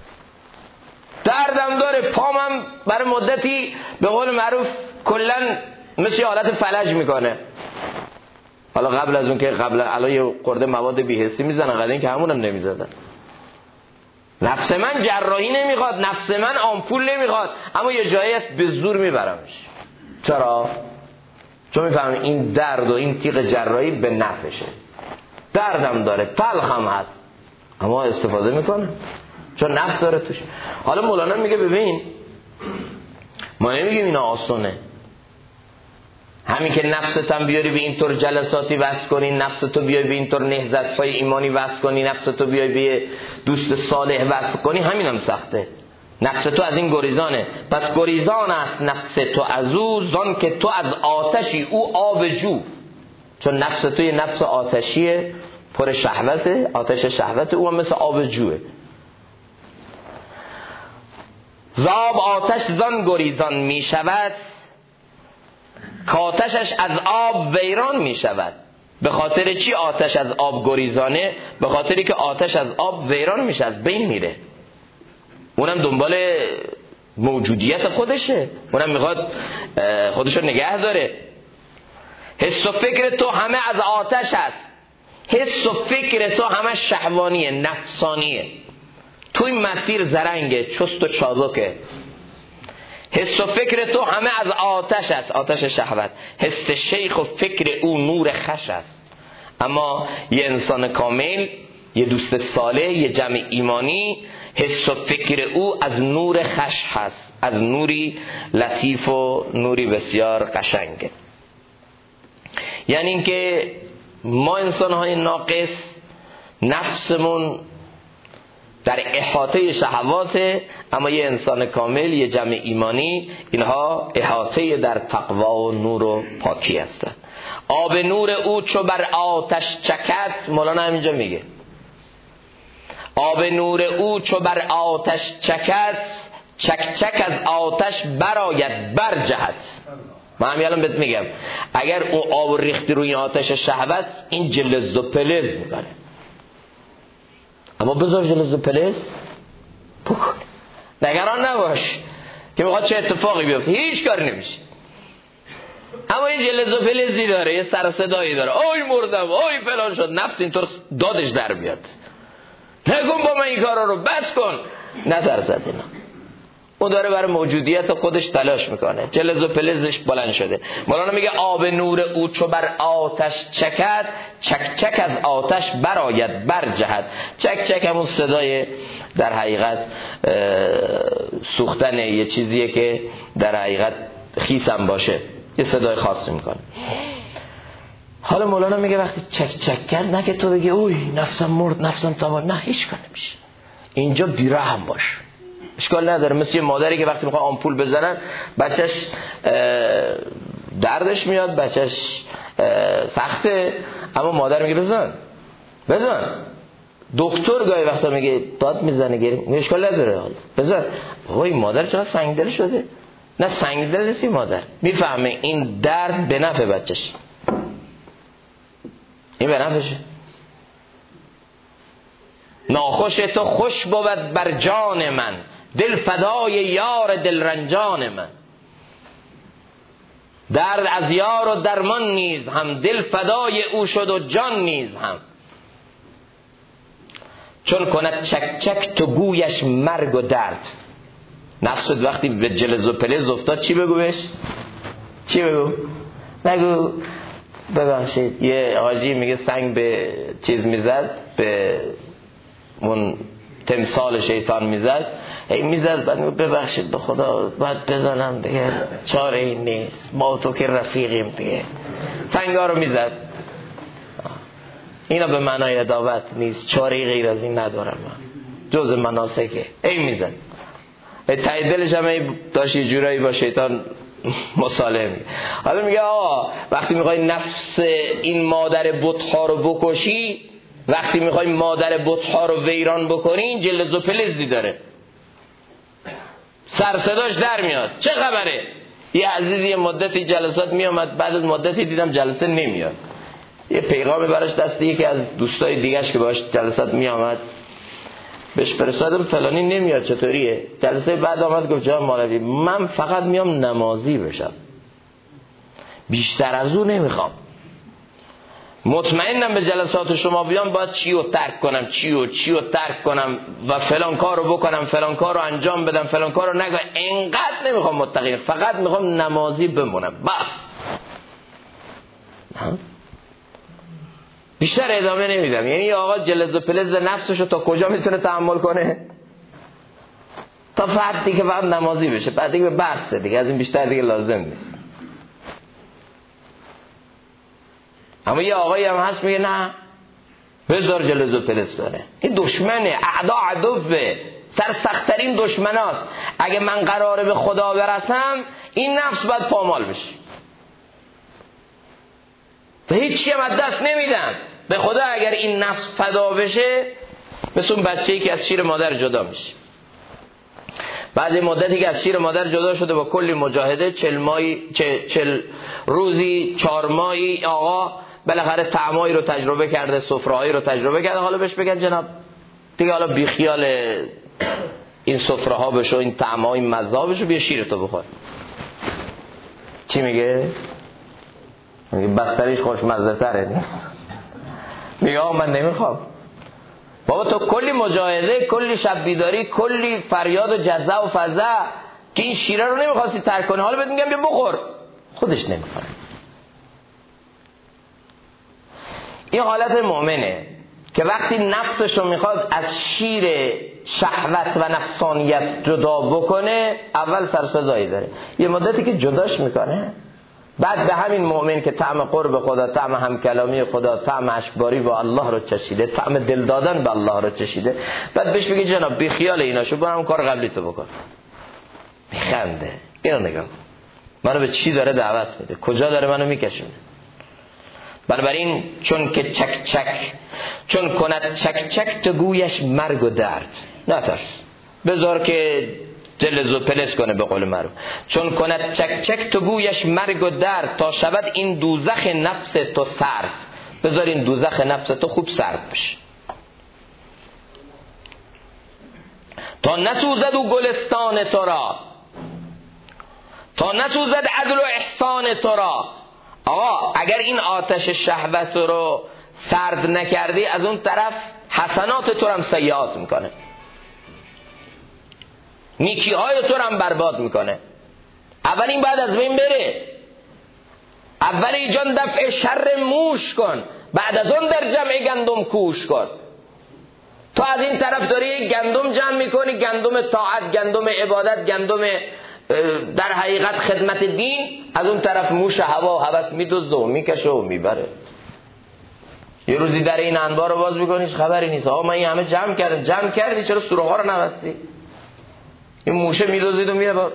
دردم داره، پامم برای مدتی به قول معروف کلن مثل حالت فلج میکنه. حالا قبل از اون که الان یه خورده مواد بی‌حسی میزنن، قبل این که همونم نمیزدن. نفس من جراحی نمیخواد، نفس من آمپول نمیخواد، اما یه جایی است به زور میبرمش. چرا؟ چون میفهمم این درد و این تیغ جراحی به نفعشه، دردم داره، تلخم هست، اما استفاده میکنه چون نفع داره توش. حالا مولانا میگه ببین ما نمیگیم اینا آسونه، همین که نفستم بیاری به اینطور جلساتی وصل کنی، نفستو بیای به اینطور نهضت‌های ایمانی وصل کنی، نفستو بیای به دوست صالح وصل کنی، همینم سخته. نفس تو از این گریزانه، پس گریزان است نفس تو از او، زان که تو از آتشی او آب جو. چون نفس تو یه نفس آتشیه، پر شهوته، آتش شهوت، او هم مثل آب جوه. زاب آتش زان گریزان می شود، کاتشش از آب ویران می شود. به خاطر چی آتش از آب گریزانه؟ به خاطری که آتش از آب ویران میشه، از بین میره. اونم دنبال موجودیت خودشه، اونم میخواد خودشو نگه داره. حس و فکر تو همه از آتش هست، حس و فکر تو همه شهوانیه، نفسانیه. تو این مسیر زرنگه، چست و چابکه. حس و فکر تو همه از آتش است، آتش شهوت. حس شیخ و فکر او نور خش است. اما یه انسان کامل، یه دوست صالح، یه جمع ایمانی، حس و فکر او از نور خش هست، از نوری لطیف و نوری بسیار قشنگه. یعنی اینکه ما انسان‌های ناقص نفسمون در احاطه شهواته، اما یه انسان کامل، یه جمع ایمانی، اینها احاطه در تقوا و نور و پاکی هستند. آب نور او چو بر آتش چکد، مولانا همینجا میگه آب نور او چو بر آتش چکد، چک چک از آتش براید برجهد. من همین الان بهت میگم اگر اون آب ریختی روی آتش شهوت، این جلز و پلز میکنه، اما بذار جلز و پلز بکن، نگران نباش که میخواد چه اتفاقی بیفته، هیچ کاری نمیشه. اما این جلز و پلزی داره، یه سر و صدایی داره، اوی مردم، اوی فلان شد، نفس اینطور دادش در بیاد، نگم با من این کارا رو، بس کن، نترس از اینا. اون داره برای موجودیت خودش تلاش میکنه، جلز و پلزش بلند شده. مولانا میگه آب نور او چو بر آتش چکد، چک چک از آتش براید برجهد. چک چک همون صدای در حقیقت سوختن یه چیزیه که در حقیقت خیسم باشه، یه صدای خاصی میکنه. حالا مولانا میگه وقتی چک چک کرد، نه که تو بگی اوی نفسم مرد، نفسم تمام، نه، هیچ کار نمیشه. اینجا بیرحم باش، اشکال نداره. مثل یه مادری که وقتی میخواد آمپول بزنن بچهش دردش میاد، بچهش سخته، اما مادر میگه بزن. دکتر گاهی وقتا میگه داد میزنه، میگه اشکال نداره، بزن. وای مادر چقدر سنگدل شده. نه سنگدل نیستی مادر، میفهمه این درد به نفع بچهش، این به نفعشه. ناخوش تو خوش بود بر جان من، دل فدای یار دل رنجان من. درد از یار و درمان نیز هم، دل فدای او شد و جان نیز هم. چون کند چک چک تو گویش مرگ و درد. نفست وقتی به جلز و پلز افتاد چی بگو بهش؟ چی بگو؟ نگو ببخشید. یه حاجی میگه سنگ به چیز میزد، به اون تمثال شیطان میزد، میزد بعد ببخشید به خدا باید بزنم دیگه، چاره این نیست، ما تو که رفیقیم دیگه. سنگا رو میزد. اینا به معنای ادابت نیست، چاره غیر از این ندارم من، جز مناسکه. این میزد ته دلش هم داشت یه جورایی با شیطان مصالحه میگه. حالا میگه آقا وقتی میخوای نفس این مادر بت‌ها رو بکشی، وقتی میخوای مادر بت‌ها رو ویران بکنی، این جلد و پلزی داره، سرصداش در میاد. چه خبره؟ یه عزیزی یه مدتی جلسات میامد، بعد از مدتی دیدم جلسه نمیاد. یه پیغامی براش دست یکی از دوستای دیگه‌اش که باهاش جلسات میامد بهش فرستادم فلانی نمیاد، چطوریه؟ جلسه بعد آمد گفت جناب مولوی من فقط میام نمازی بشم، بیشتر از اون نمیخوام. مطمئنم به جلسات شما بیام باید چی رو ترک کنم، چی رو ترک کنم و فلان کار رو بکنم، فلان کار رو انجام بدم، فلان کار رو نگم. اینقدر نمیخوام متقی، فقط میخوام نمازی بمونم بس. بیشتر ادامه نمیدم. یعنی آقا جلز و پلز نفسشو تا کجا میتونه تحمل کنه؟ تا فقط دیگه فقط نمازی بشه، بعد دیگه بسه دیگه، از این بیشتر دیگه لازم نیست. اما یه آقایی هم هست میگه نه بذار جلز و پلز کنه. این دشمنه، اعدا عدوه، سرسخت‌ترین دشمناست. اگه من قراره به خدا برسم این نفس باید پامال بشه و هیچی هم از دست نمیدم. به خدا اگر این نفس فدا بشه مثل اون بچه‌ای که از شیر مادر جدا میشه. بعد مدتی که از شیر مادر جدا شده با کلی مجاهده، 40 روزی 4 ماهی آقا بالاخره طعمایی رو تجربه کرده، سفره‌هایی رو تجربه کرده، حالا بهش بگن جناب دیگه حالا بی خیال این سفره‌ها بشو، این طعم‌ها، این مزه‌ها بشو، بیا شیرتو بخور. چی میگه؟ میگه بستریش خوشمزه تره. میگه آقا من نمیخوام. بابا تو کلی مجاهده، کلی شب بیداری، کلی فریاد و جزع و فزع که این شیره رو نمیخواستی ترک کنی، حالا بهت میگم بیا بخور. خودش نمیخوره. این حالت مؤمنه که وقتی نفسشو میخواد از شیر شهوت و نفسانیت جدا بکنه اول سرسزایی داره. یه مدتی که جداش میکنه، بعد به همین مؤمن که طعم قرب خدا، طعم همکلامی خدا، طعم اشکباری با الله رو چشیده، طعم دل دادن به الله رو چشیده، بعد بهش بگی جناب بی خیال ایناشو، برام کار قبلی تو بکن. میخنده. اینو نگاه منو به چی داره دعوت میده، کجا داره منو میکشونه. بنابراین چون که چک چک، چون کند چک چک تو گویش مرگ و درد، نترس، بذار که جلز و پلس کنه به قول معروف. چون کند چک چک تو گویش مرگ و درد، تا شود این دوزخ نفس تو سرد. بذار این دوزخ نفس تو خوب سرد بشه، تا نسوزد او گلستان تو را، تا نسوزد عدل و احسان تو را. آقا اگر این آتش شهوت رو سرد نکردی، از اون طرف حسنات تو هم سیئات میکنه، نیکی های تو هم برباد میکنه. اول این بعد از بین بره. اول ایجان دفع شر موش کن، بعد از اون در جمع گندم کوش کن. تو از این طرف داری گندم جمع میکنی، گندم طاعت، گندم عبادت، گندم در حقیقت خدمت دین، از اون طرف موش هوا و هوس میدزده و میکشه و میبره. یه روزی در این انبار رو باز میکنیش خبری نیست. آقا من این همه جمع کردی چرا سوراخ‌ها رو نبستی؟ این موشه میدوزید و میبر.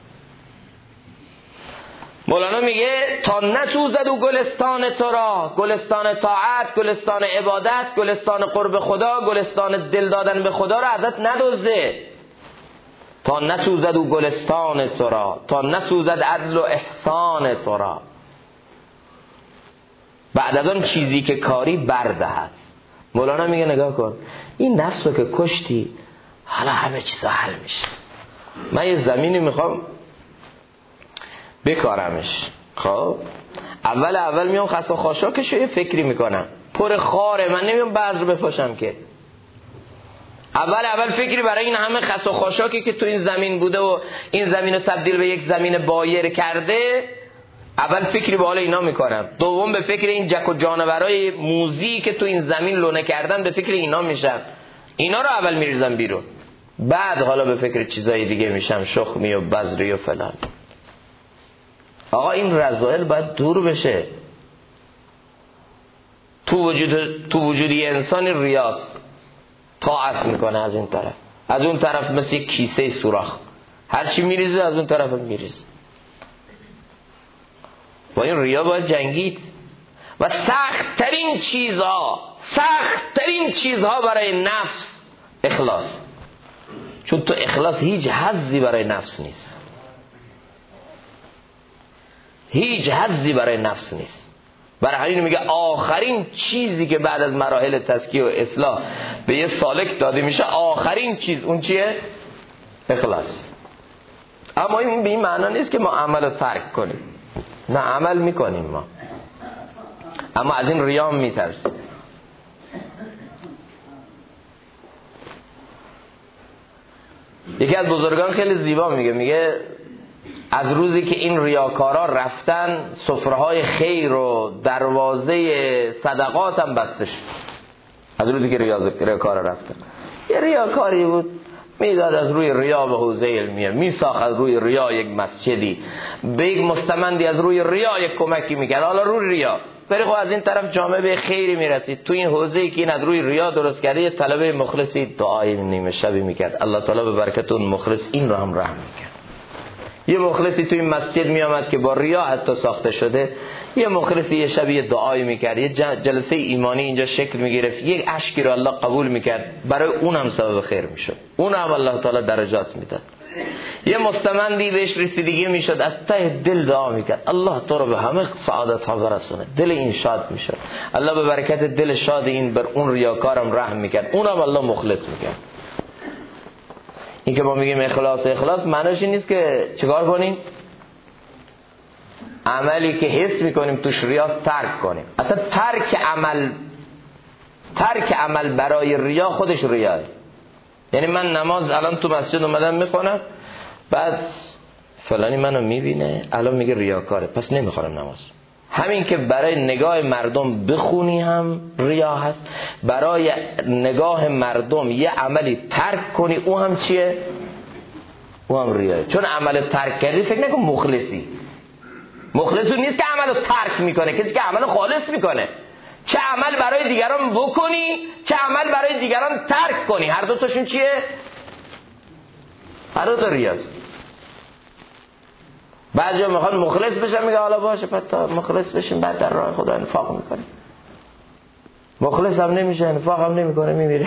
مولانا میگه تا نسوزد و گلستان تو را، گلستان طاعت، گلستان عبادت، گلستان قرب خدا، گلستان دل دادن به خدا را ازت ندزده. تا نسوزد و گلستان تو را، تا نسوزد عدل و احسان تو را، بعد از آن چیزی که کاری بردهد. مولانا میگه نگاه کن، این نفسو که کشتی حالا همه چیز حل میشه. من یه زمینی میخوام بکارمش. خب اول میام خس و خاشاکشو یه فکری میکنم، پر خاره، من نمیام بذر بپاشم که. اول فکری برای این همه خس و خاشاکی که تو این زمین بوده و این زمین رو تبدیل به یک زمین بایر کرده، اول فکری به حال اینا میکنم. دوم به فکر این جک و جانورای موذی که تو این زمین لونه کردن، به فکر اینا میشم. اینا رو اول میریزم بیرون، بعد حالا به فکر چیزای دیگه میشم، شخمی و بذری و فلان. آقا این رذائل باید دور بشه. تو وجودی انسانی ریاست طاعت میکنه از این طرف، از اون طرف مثل یک کیسه سوراخ هر چی میریزه از اون طرف میریزه. با این ریا باید جنگید. و سخت‌ترین چیزها برای نفس اخلاص. چون تو اخلاص هیچ حظی برای نفس نیست، هیچ حظی برای نفس نیست. برای همین میگه آخرین چیزی که بعد از مراحل تزکیه و اصلاح به یه سالک داده میشه، آخرین چیز اون چیه؟ اخلاص. اما این به این معنا نیست که ما عمل رو ترک کنیم، نه، عمل میکنیم ما، اما از این ریا میترسیم. یکی از بزرگان خیلی زیبا میگه از روزی که این ریاکارا رفتن سفره‌های خیر و دروازه صدقات هم بسته شد. از روزی که ریاکارا رفتن، یه ریاکاری بود میداد از روی ریا به حوزه علمیه، میساخت از روی ریا یک مسجدی، به یک مستمندی از روی ریا یک کمکی میکرد، حالا روی ریا ولی خب از این طرف جامعه به خیری میرسید. تو این حوزه‌ای که این از روی ریا درست کرده، یه طلبه مخلصی دعای نیمه شبی میکرد، الله تعالی به برکت اون مخلص این رو هم رحم میکرد. یه مخلصی تو این مسجد میامد که با ریا حتی ساخته شده، یه مخلصی یه شبی دعای میکرد، یه جلسه ایمانی اینجا شکل میگرفت، یک اشکی رو الله قبول میکرد، برای اونم سبب خیر میشد، اونم الله تعالی درجات میداد. یه مستمندی بهش رسیدگی میشد، از ته دل دعا میکرد الله تو رو به همه سعادت ها برسونه، دل این شاد میشد، الله به برکت دل شاد این بر اون ریاکارم رحم میکرد، اونم الله مخلص میکرد. این که ما میگیم اخلاص معنیش این نیست که چیکار کنیم؟ عملی که حس میکنیم توش ریاست ترک کنیم. اصلا ترک عمل برای ریا خودش ریاه. یعنی من نماز الان تو مسجد اومدم میخونم، بعد فلانی منو میبینه الان میگه ریاکاره، پس نمیخونم نماز. همین که برای نگاه مردم بخونی هم ریا هست، برای نگاه مردم یه عملی ترک کنی او هم چیه؟ او هم ریاه. چون عمل ترک کردی فکر نکن مخلصی. مخلصی نیست که عمل ترک میکنه، کسی که عمل خالص میکنه. چه عمل برای دیگران بکنی، چه عمل برای دیگران ترک کنی، هر دو تاشون چیه؟ هر دو تا ریاست. بعضی میخوان مخلص بشن، میگه حالا باشه پتا مخلص بشین، بعد در راه خدا انفاق میکنه. مخلص هم نمیشه، انفاق هم نمیکنه، میمیره.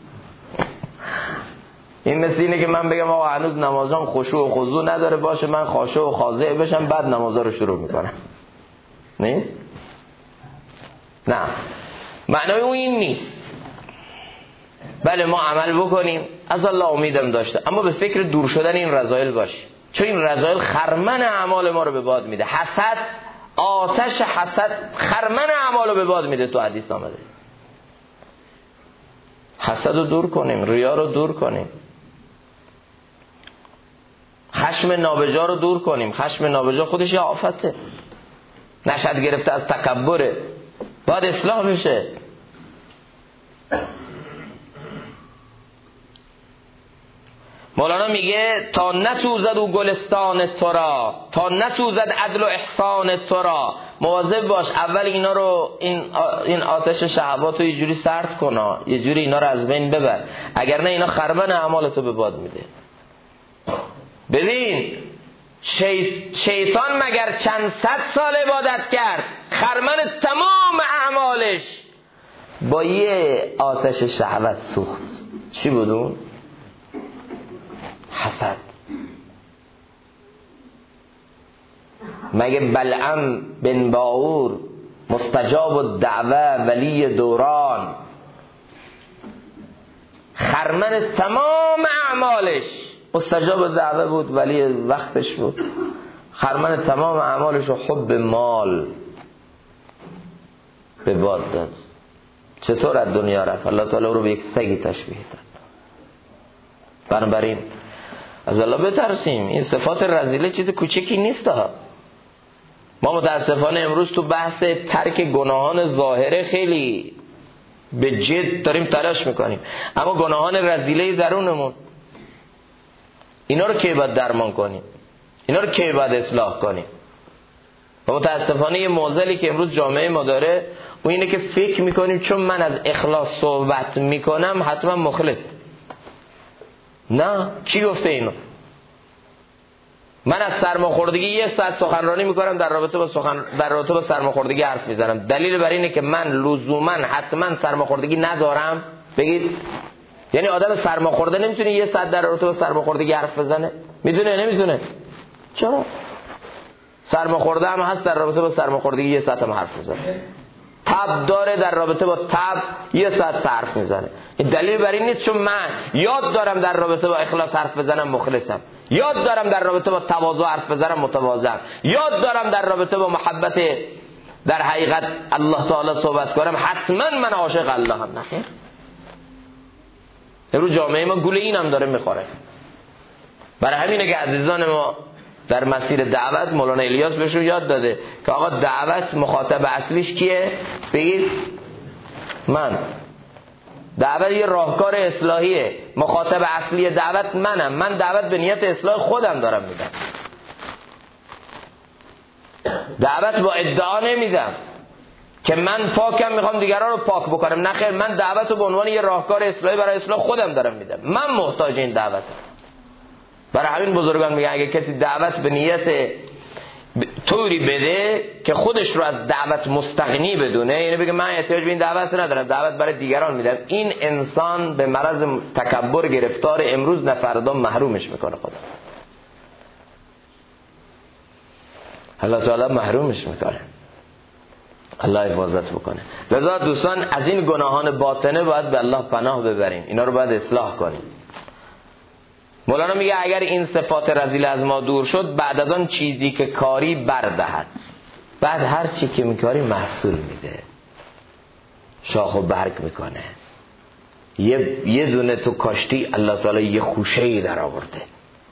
این مثل اینه که من بگم آقا هنوز نمازام خشوع و خضوع نداره، باشه من خاشع و خاضع بشم بعد نمازا رو شروع میکنم. نیست؟ نه، معنای اون این نیست. بله ما عمل بکنیم، از الله امیدم داشته، اما به فکر دور شدن این رذایل باشیم، چون این رذایل خرمن اعمال ما رو به باد میده. حسد، آتش حسد خرمن اعمال رو به باد میده. تو حدیث آمده حسد رو دور کنیم، ریا رو دور کنیم، خشم نابجا رو دور کنیم. خشم نابجا خودش یه آفته، نشأت گرفته از تکبره، باید اصلاح بشه. مولانا میگه تا نسوزد او گلستان تو را، تا نسوزد عدل و احسان تو را. مواظب باش، اول اینا رو این آتش شهوات رو یه جوری سرد کن، یه جوری اینا رو از بین ببر، اگر نه اینا خرمن اعمالتو به باد میده. ببین شیطان مگر چند صد سال عبادت کرد، خرمن تمام اعمالش با یه آتش شهوت سوخت. چی بودون؟ حسد. مگه بلعم بن باور مستجاب الدعوه ولی دوران، خرمن تمام اعمالش مستجاب الدعوه بود، ولی وقتش بود، خرمن تمام اعمالش و حب مال به باد داد. چطور از دنیا رفت؟ الله تعالی رو به یک سگی تشبیه داد. بنابراین از الله بترسیم. این صفات رذیله چیز کوچکی نیست ها. ما متاسفانه امروز تو بحث ترک گناهان ظاهره خیلی به جد داریم تلاش میکنیم، اما گناهان رذیله درونمون، اینا رو کی باید درمان کنیم؟ اینا رو کی باید اصلاح کنیم؟ و متاسفانه یه معضلی که امروز جامعه ما داره و اینه که فکر میکنیم چون من از اخلاص صحبت میکنم حتما مخلص. نه، کی گفته اینو؟ من از سرماخوردگی 1 ساعت سخنرانی میکنم در رابطه با سرماخوردگی حرف میزنم. دلیل بر اینه که من لزوما حتما سرماخوردگی ندارم؟ بگید یعنی آدم سرماخورده نمیتونه 1 ساعت در رابطه با سرماخوردگی حرف بزنه؟ میدونه نمیتونه؟ چرا؟ سرماخورده هم هست در رابطه با سرماخوردگی 1 ساعت هم حرف میزنه. تب داره در رابطه با تب 1 ساعت حرف میزنه. این دلیل بر این نیست چون من یاد دارم در رابطه با اخلاص حرف بزنم مخلصم، یاد دارم در رابطه با تواضع حرف بزنم متواضعم، یاد دارم در رابطه با محبت در حقیقت الله تعالی صحبت کنم حتما من عاشق الله هم. نخیر. امروز جامعه ما گول اینم داره میخوره. برای همینه که عزیزان ما در مسیر دعوت مولانا الیاس بهشون یاد داده که آقا دعوت مخاطب اصلیش کیه؟ بگید من. دعوت یه راهکار اصلاحیه، مخاطب اصلی دعوت منم. من دعوت به نیت اصلاح خودم دارم میدم، دعوت با ادعا نمیدم که من پاکم میخوام دیگران رو پاک بکنم. نه خیر، من دعوت رو به عنوان یه راهکار اصلاحی برای اصلاح خودم دارم میدم. من محتاج این دعوتم. برای همین بزرگان میگن اگه کسی دعوت به نیت طوری بده که خودش رو از دعوت مستغنی بدونه، یعنی بگه من احتیاج به این دعوت ندارم، دعوت برای دیگران میدم، این انسان به مرض تکبر گرفتار، امروز نه فردا محرومش میکنه خدا. الله تعالی محرومش میکنه. الله حفاظت بکنه. لذا دوستان از این گناهان باطنه باید به الله پناه ببریم، اینا رو باید اصلاح کنیم. مولانا میگه اگر این صفات رذیل از ما دور شد، بعد از آن چیزی که کاری بردهد. بعد هر چی که میکاری محصول میده، شاخ و برگ میکنه. یه دونه تو کاشتی، الله تعالی یه خوشه‌ای در آورده.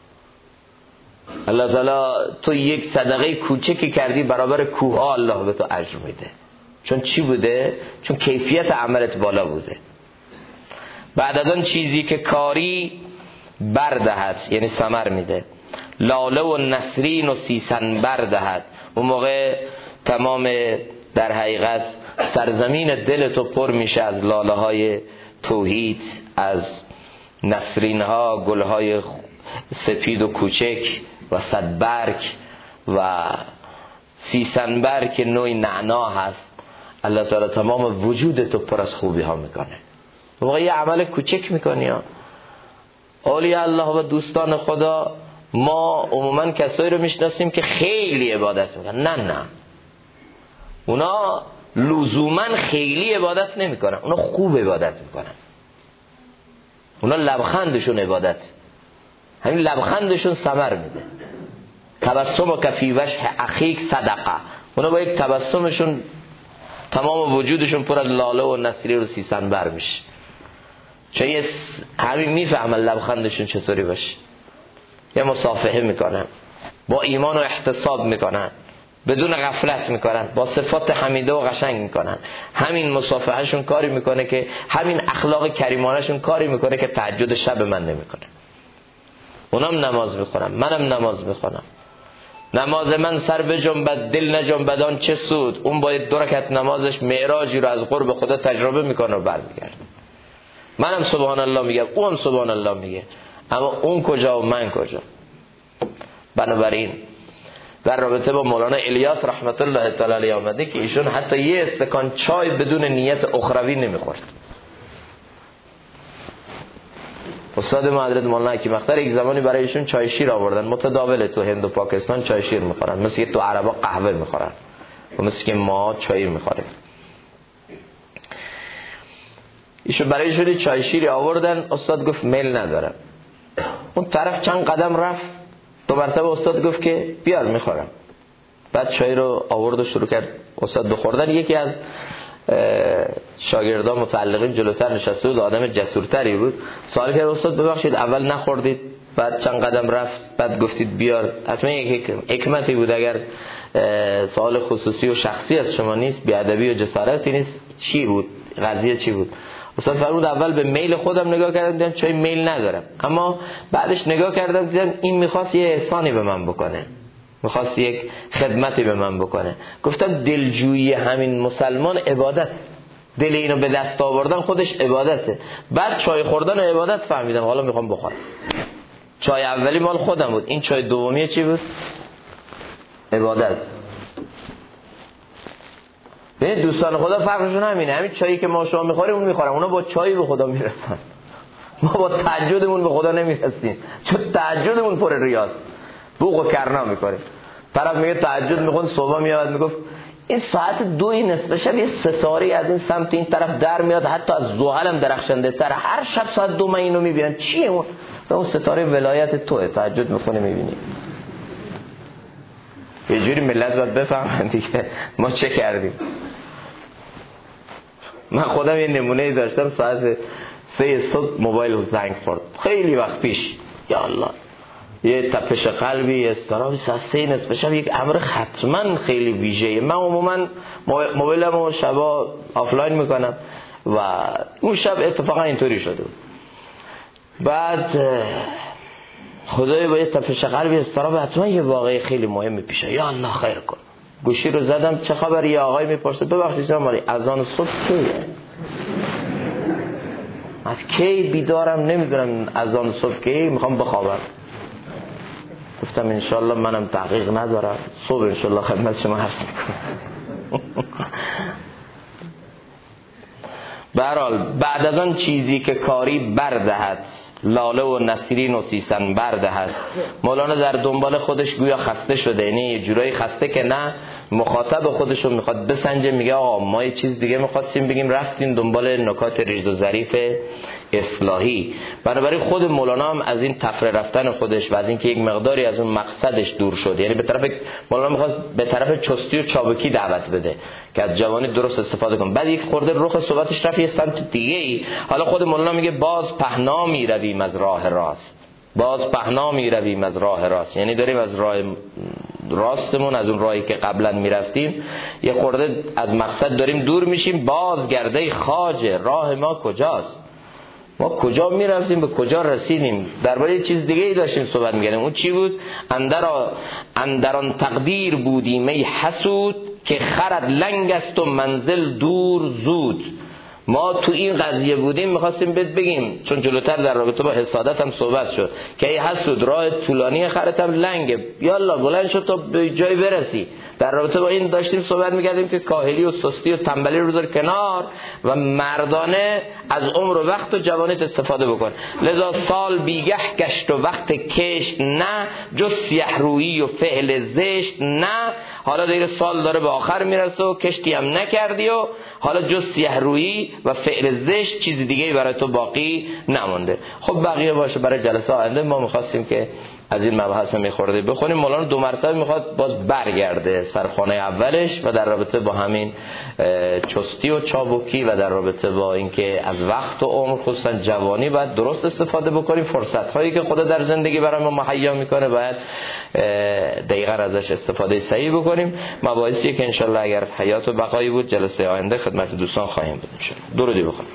الله تعالی تو یک صدقه کوچکی کردی، برابر کوه‌ها الله به تو اجر میده. چون چی بوده؟ چون کیفیت عملت بالا بوده. بعد از آن چیزی که کاری بردهد، یعنی ثمر میده. لاله و نسرین و سیسن بردهد. اون موقع تمام در حقیقت سرزمین دلتو پر میشه از لاله های توحید، از نسرین ها، گل های سپید و کوچک و صدبرگ و سیسنبرگ که نوعی نعنا هست. الله تعالی تمام وجودتو پر از خوبی ها میکنه. موقع یه عمل کوچک میکنی ها. اولیاء الله و دوستان خدا، ما عموما کسایی رو میشناسیم که خیلی عبادت میکنن. نه اونا لزوما خیلی عبادت نمیکنن، اونا خوب عبادت میکنن. اونا لبخندشون عبادت، همین لبخندشون ثمر میده. تبسم و کفی وجه اخیک صدقه. اونا با یک تبسمشون تمام وجودشون پر از لاله و نسرین و سیسن بر میشه. چون همین میفهمن لبخندشون چطوری باشه. یه مصافحه میکنن، با ایمان و احتساب میکنن، بدون غفلت میکنن، با صفات حمیده و قشنگ میکنن. همین مصافحهشون کاری میکنه که، همین اخلاق کریمانشون کاری میکنه که تهجد شب من نمیکنه. اونم نماز میخونم، منم نماز میخونم. نماز من سر به جنبت دل نجنبدان چه سود. اون باید 2 رکعت نمازش معراجی رو از قرب خدا تجربه میکنه و برمیگرده. منم سبحان الله میگم، اونم سبحان الله میگه، اما اون کجا و من کجا؟ بنابراین در رابطه با مولانا الیاس رحمت الله تعالی علیه آمده که ایشون حتی یه استکان چای بدون نیت اخروی نمیخورد. استاد ما حضرت مولانا حکیم اختر یک زمانی برای ایشون چای شیر آوردن، متداوله تو هند و پاکستان چای شیر میخورن، مثل که تو عربا قهوه میخورن و مثل که ما چای میخوریم. ایشون برای ایشون چای شیری آوردن، استاد گفت میل ندارم. اون طرف چند قدم رفت، 2 مرتبه استاد گفت که بیار میخورم. بعد چای رو آورد و شروع کرد استاد بخوردن. یکی از شاگردان متعلقین جلوتر نشسته بود، آدم جسورتری بود، سوال کرد استاد ببخشید اول نخوردید بعد چند قدم رفت بعد گفتید بیار؟ حتما یک حکمتی بود. اگر سوال خصوصی و شخصی از شما نیست، بیادبی و جسارتی نیست، چی بود؟ قضیه چی بود؟ استاد فرمود اول به میل خودم نگاه کردم دیدم چای میل ندارم، اما بعدش نگاه کردم دیدم این میخواست یه احسانی به من بکنه، میخواست یک خدمتی به من بکنه. گفتم دلجویی همین مسلمان عبادت، دل اینو به دست آوردن خودش عبادته. بعد چای خوردن و عبادت فهمیدم، حالا میخوام بخورم. چای اولی مال خودم بود، این چای دومی چی بود؟ عبادت. ببین دوستان خدا فرقشون همینه، همین چایی که ما شما میخوریم اون میخورم، اونا با چایی به خدا میرسن، ما با تهجدمون به خدا نمیرسیم، چون تهجدمون پر ریاست، بوق و کرنا میکنیم. طرف میگه تهجد میخوند صبح میاد میگفت این ساعت 2 نصف شب یه ستاره از این سمت این طرف در میاد، حتی از زحل هم درخشنده تر، هر شب ساعت 2 من اینو میبینم. چیه اون؟ اون ستاره ولایت توه، تهجد میخونه میبینی. یه جوری ملت باید بفهمن دیگه ما چه کردیم. من خودم یه نمونه داشتم، ساعت 3 صبح موبایل زنگ خورد، خیلی وقت پیش، یا الله یه تپش قلبی، استرابی، ساعت 3 نصف شب، یک امر حتما خیلی ویژه‌ای. من عموما موبایلمو شبا آفلاین میکنم و اون شب اتفاقا اینطوری شده بود. بعد خدای با یه تپش قلبی، استراب، حتما یه واقعی خیلی مهمی پیشه، یا الله خیر کن. گوشی رو زدم، چه خبر؟ یه آقای میپرسه ببخشید جناب عالی اذان صبح کیه؟ از کی بیدارم نمیدونم، اذان صبح کی، میخوام بخوابم. گفتم انشالله منم تحقیق ندارم، صبح انشالله خدمت شما عرض میکنم. به هر حال بعد از آن چیزی که کاری بردهد، لاله و نسرین و سیسن بردهد. مولانا در دنبال خودش گویا خسته شده، یعنی یه جورایی خسته که نه مخاطب خودشو میخواد بسنجه، میگه آقا ما یه چیز دیگه میخواستیم بگیم، رفتیم دنبال نکات ریز و ظریف اصلاحی. بنابراین خود مولانا هم از این تفره رفتن خودش و از اینکه یک مقداری از اون مقصدش دور شد، یعنی به طرف مولانا میخواست به طرف چستی و چابکی دعوت بده که از جوانی درست استفاده کن. بعد یک خورده رخ صحبتش رفت یه سمت دیگه ای. حالا خود مولانا میگه باز پهنا میرویم از راه راست، باز پهنا میرویم از راه راست، یعنی داریم از راه راستمون، از اون راهی که قبلا میرفتیم یه خورده از مقصد داریم دور میشیم. باز گرده خواجه راه ما کجاست، ما کجا میرفتیم به کجا رسیدیم. درباره یه چیز دیگه ای داشتیم صحبت می‌کردیم. اون چی بود؟ اندر آن تقدیر بودیم ای حسود، که خرد لنگ است و منزل دور زود. ما تو این قضیه بودیم، میخواستیم بگیم، چون جلوتر در رابطه با حسادت هم صحبت شد که ای حسود راه طولانی خرت هم لنگه، یالا بلند شد تا به جای برسی. در رابطه با این داشتیم صحبت میکردیم که کاهلی و سستی و تنبلی رو بذار کنار و مردانه از عمر و وقت و جوانیت استفاده بکن. لذا سال بیگه گشت و وقت کشت نه، جز سیه رویی و فعل زشت نه. حالا دیگه سال داره به آخر میرسه و کشتی هم نکردی و حالا جز سیه رویی و فعل زشت چیز دیگه برای تو باقی نمونده. خب بقیه باشه برای جلسه آینده. ما میخواستیم که از این مباحث میخورده بخونیم. مولانا 2 مرتبه میخواد باز برگرده سرخانه اولش و در رابطه با همین چستی و چابکی و در رابطه با اینکه از وقت و عمر خصوصا جوانی باید درست استفاده بکنیم. فرصت هایی که خدا در زندگی برای ما مهیا میکنه باید دقیقاً ازش استفاده صحیح بکنیم. مباحثی که انشالله اگر حیات و بقایی بود جلسه آینده خدمت دوستان خواهیم بود انشالله. درودی بخونیم.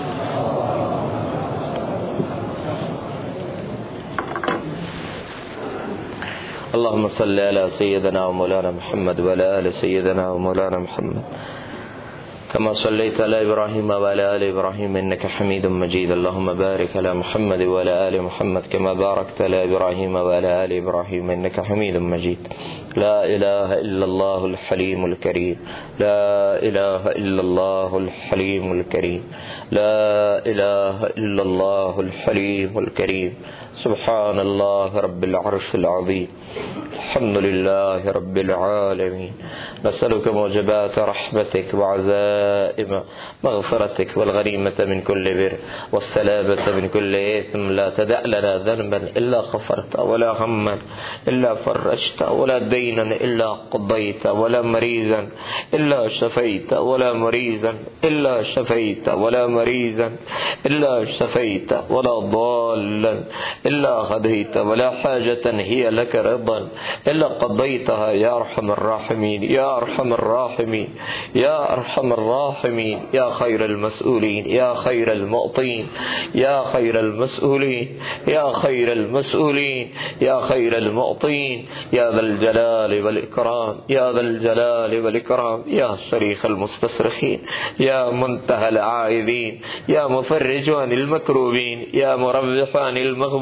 اللهم صل على سيدنا ومولانا محمد وعلى آل سيدنا ومولانا محمد كما صليت على إبراهيم وعلى آل إبراهيم إنك حميد مجيد. اللهم بارك على محمد وعلى آل محمد كما باركت على إبراهيم وعلى آل إبراهيم إنك حميد مجيد. لا إله إلا الله الحليم الكريم، لا إله إلا الله الحليم الكريم، لا إله إلا الله الحليم الكريم. سبحان الله رب العرش العظيم، الحمد لله رب العالمين. نسألك موجبات رحمتك وعزائم مغفرتك والغنيمة من كل بر والسلامة من كل إثم. لا تدع لنا ذنبا إلا غفرت، ولا هما إلا فرجت، ولا دينا إلا قضيت، ولا مريضا إلا شفيت، ولا مريضا إلا شفيت، ولا مريضا إلا شفيت، ولا ضالا إلا هديت، ولا حاجة هي لك رضا إلا قضيتها يا أرحم الراحمين، يا أرحم الراحمين، يا أرحم الراحمين، يا خير المسؤولين، يا خير المعطين، يا خير المسؤولين، يا خير المسؤولين، يا خير المعطين، يا ذا الجلال والإكرام، يا ذا الجلال والإكرام، يا شريخ المستصرخين، يا منتهى العائذين، يا مفرج عن المكروبين، يا مربح عن المغمومين،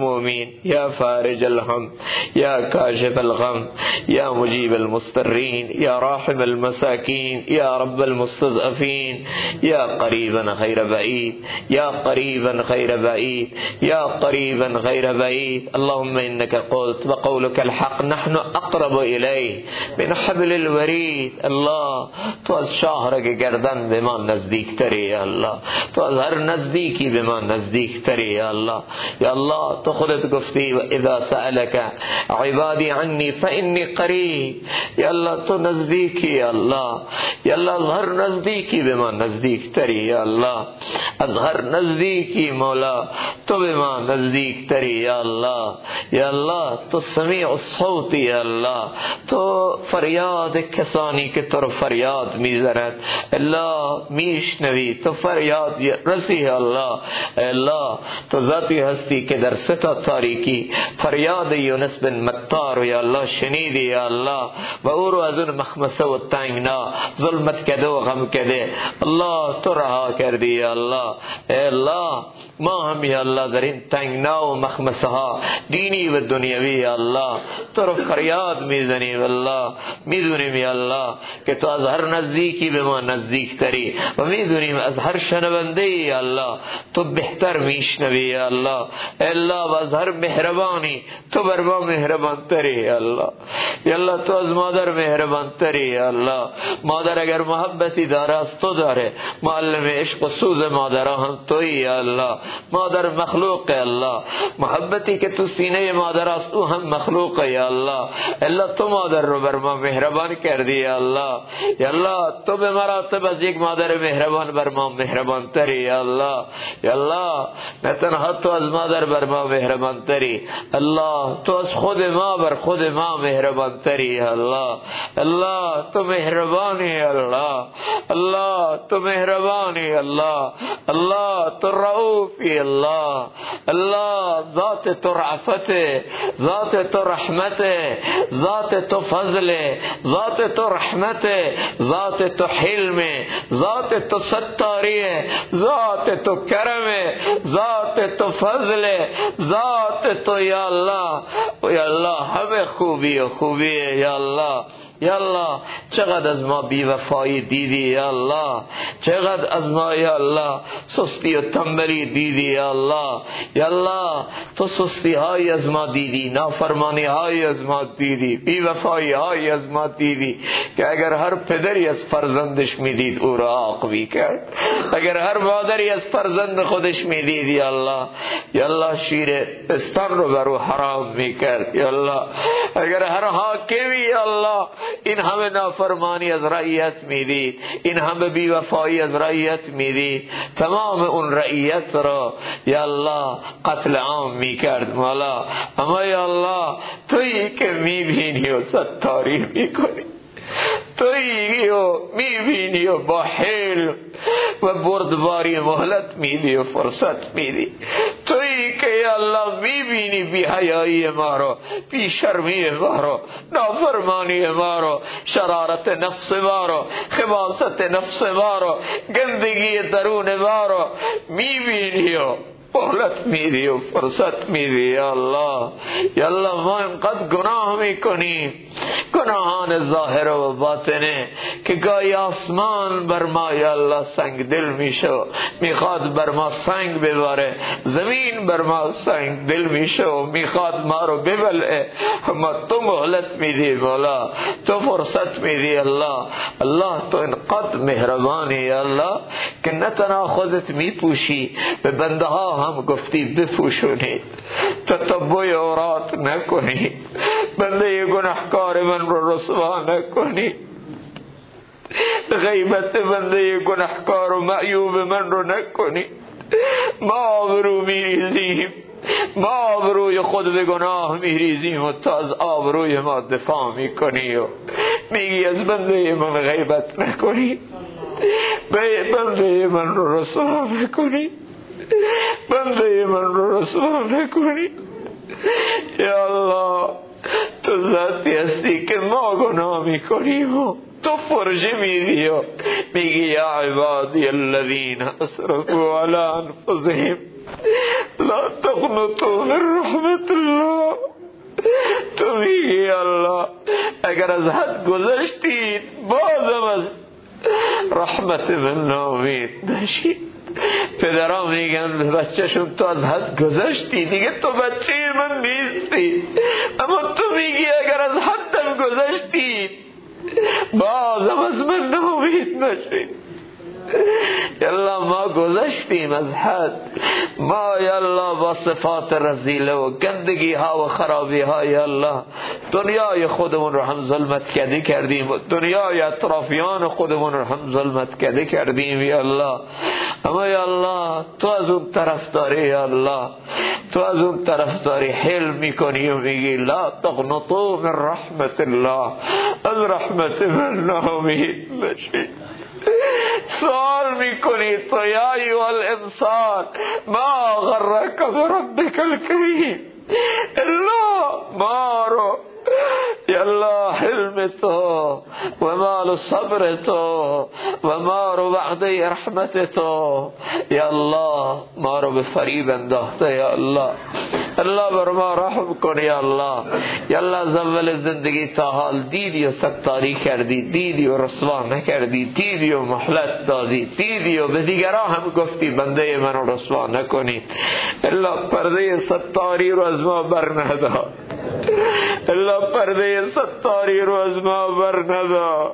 المهمومین، یا فارج الهم، یا کاشف الغم، یا مجیب المضطرین، یا راحم المساکین، یا رب المستضعفین، یا قریبا غیر بعید، یا قریبا غیر بعید، یا قریبا غیر بعید. اللهم انك قلت وقولك الحق نحن اقرب الیه من حبل الورید. الله تو از شاهرگ گردن به ما نزدیک تری یا الله، تو از هر نزدیکی به ما نزدیک تری یا الله. یا الله تو خودت گفتی و اذا سألك عبادی عنی فانی قریب. یا الله تو نزدیکی یا الله، یا الله از هر نزدیکی به ما نزدیک تری یا الله، از هر نزدیکی مولا تو به ما نزدیک تری یا الله. یا الله تو سمیع الصوت یا الله، تو فریاد کسانی که تو رو فریاد میزنند الله میشنوی، تو فریاد رسی یا الله. الله تو ذاتی هستی که در ستا تاریکی فریاد یونس بن متار یا الله شنیدی یا الله و او رو از اون مخمسه و تنگنا ظلمت کده و غم کده الله تو رها کردی یا الله. الله ما هم یا الله در این تنگنا و مخمسه ها دینی و دنیوی یا الله تو رو فریاد میزنیم الله. میدونیم یا الله که تو از هر نزدیکی به ما نزدیک تری و میدونیم از هر شنونده یا الله تو بهتر میشنوی یا الله. الله و از هر مهربانی تو بر ما مهربان تری یا الله. یا الله تو از مادر مهربان تری یا الله. مادر اگر محبتی داره از تو داره، معلم عشق و سوز مادرها هم تویی یا الله. مادر مخلوق الله، محبتی که تو سینه مادر است او هم مخلوق یا الله. الله تو مادر رو بر ما مهربان کردی یا الله. یا الله تو به مراتب از یک مادر مهربان بر ما مهربان تری یا الله. یا الله نه تنها تو از مادر بر ما مهربان تری، الله تو از خود ما بر خود ما مهربان تری یا الله. الله تو مهربانی الله، الله تو مهربانی الله، الله تو رؤوفی الله. الله ذات تو رأفت، ذات تو رحمت، ذات تو فضل، ذات تو رحمت، ذات تو حلم، ذات تو ستاری، ذات تو کرم، ذات تو فضل، ذات تو یا الله. یا الله همه خوبی و خوبی یا الله. یا الله چقدر از ما بی وفایی دیدی یا الله، چقدر از ما یا الله سستی و تنبلی دیدی یا الله. یا الله تو سستی های از ما دیدی، نافرمانی های از ما دیدی، بی وفایی های از ما دیدی که اگر هر پدری از فرزندش میدید او را عاقبی کرد، اگر هر مادری از فرزند خودش میدید یا الله. یا الله شیر پستان رو برو حرام میکرد یا الله. اگر هر حاکمی یا الله این همه نافرمانی از رعیت میدید، این همه بیوفایی از رعیت میدید، تمام اون رعیت را یا الله قتل عام میکرد مولا. اما یا الله تویی که میبینی و ستاری میکنی، تویی و میبینی و با حلم و بردباری مهلت میدی و فرصت میدی. تویی که یا الله میبینی بی حیایی ما رو، بی شرمی ما رو، نافرمانی ما رو، شرارت نفس ما رو، خباثت نفس ما رو، گندگی درون ما رو میبینی و مهلت میدی و فرصت میدی یا الله. یا الله ما اینقدر گناه میکنیم، گناهان ظاهر و باطنه که گاهی آسمان بر ما یا الله سنگ دل میشه، میخواد بر ما سنگ بباره، زمین بر ما سنگ دل میشه و میخواد ما رو ببلعه، اما تو مهلت میدی مولا، تو فرصت میدی الله. الله تو اینقدر مهربانی یا الله که نه تنها خودت میپوشی، به بنده ها هم گفتی بپوشونید، تتبع عورات نکنید، بنده گناهکار من رو رسوا نکنید، غیبت بنده گناهکار و معیوب من رو نکنید. ما آبرو میریزیم، ما آبروی خود به گناه میریزیم و تو از آبروی ما دفاع میکنی و میگی از بنده من غیبت نکنی، بنده من رو رسوا نکنی، بنده من رو رسوا نکنی. یا الله تو ذاتی هستی که ما گناه میکنیم و تو فرجه میدی و میگی یا عبادی الذین اسرفوا علی انفسهم لا تقنطوا من رحمت الله. تو میگی الله اگر از حد گذشتید بازم از رحمت من ناامید نشید. پدران میگن به بچهشون تو از حد گذشتی دیگه، تو بچه من نیستی، اما تو میگی اگر از حدم گذشتید بازم از من ناامید نشید. یالله ما گذشتیم از حد، ما یالله با صفات رذیله و گندگی ها و خرابی ها یالله دنیای خودمون رو هم ظلمت کده کردیم و دنیای اطرافیان خودمون رو هم ظلمت کده کردیم یالله. اما یالله تو از اون طرف داری یالله، تو از اون طرف داری حلم میکنی و میگی لا تقنطوا من رحمت الله، از رحمت من ناامید نشید. سوال میکنی تو یا ایها الانسان ما غرک بربک الکریم، الله ما رو یالله حلم تو و مال صبر تو و ما رو وعده رحمت تو یالله ما رو به فریب انداخته یالله. الله بر ما رحم کن یالله. یالله از اول زندگی تا حال دیدی و ستاری کردی، دیدی و رسوا نکردی، دیدی و مهلت دادی، دیدی و به دیگران هم گفتی بنده من رو رسوا نکنی. الله پرده ستاری رو از ما بر ندار، الله پرده ستاری رو از ما بر ندار،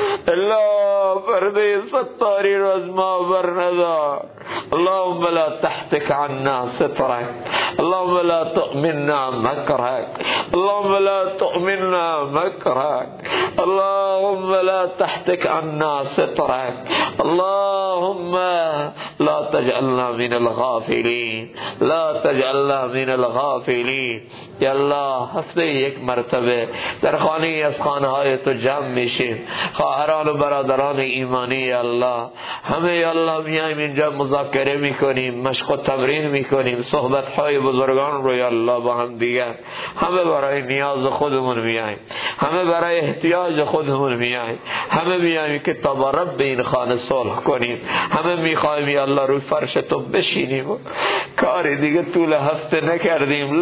الله پرده ستاری رو از ما بر ندار. اللهم لا تحتك عنا سترك، اللهم لا تؤمننا مكرك، اللهم لا تؤمننا مكرك، اللهم لا تحتك عنا سترك، اللهم لا تجعلنا من الغافلين، لا تجعلنا من الغافلين. یا الله هفته یک مرتبه در خانه از خانه های تو جمع میشیم، خواهران و برادران ایمانی یا الله همه یا الله میایم اینجا مذاکره میکنیم، مشق و تمرین میکنیم، صحبت های بزرگان رو یا الله با هم دیگر، همه برای نیاز خودمون میایم، همه برای احتیاج خودمون میایم، همه میایم که تا با رب این خانه صلح کنیم، همه میخوایم یا الله روی فرش تو بشینیم و کاری دیگه طول هفته نکردیم،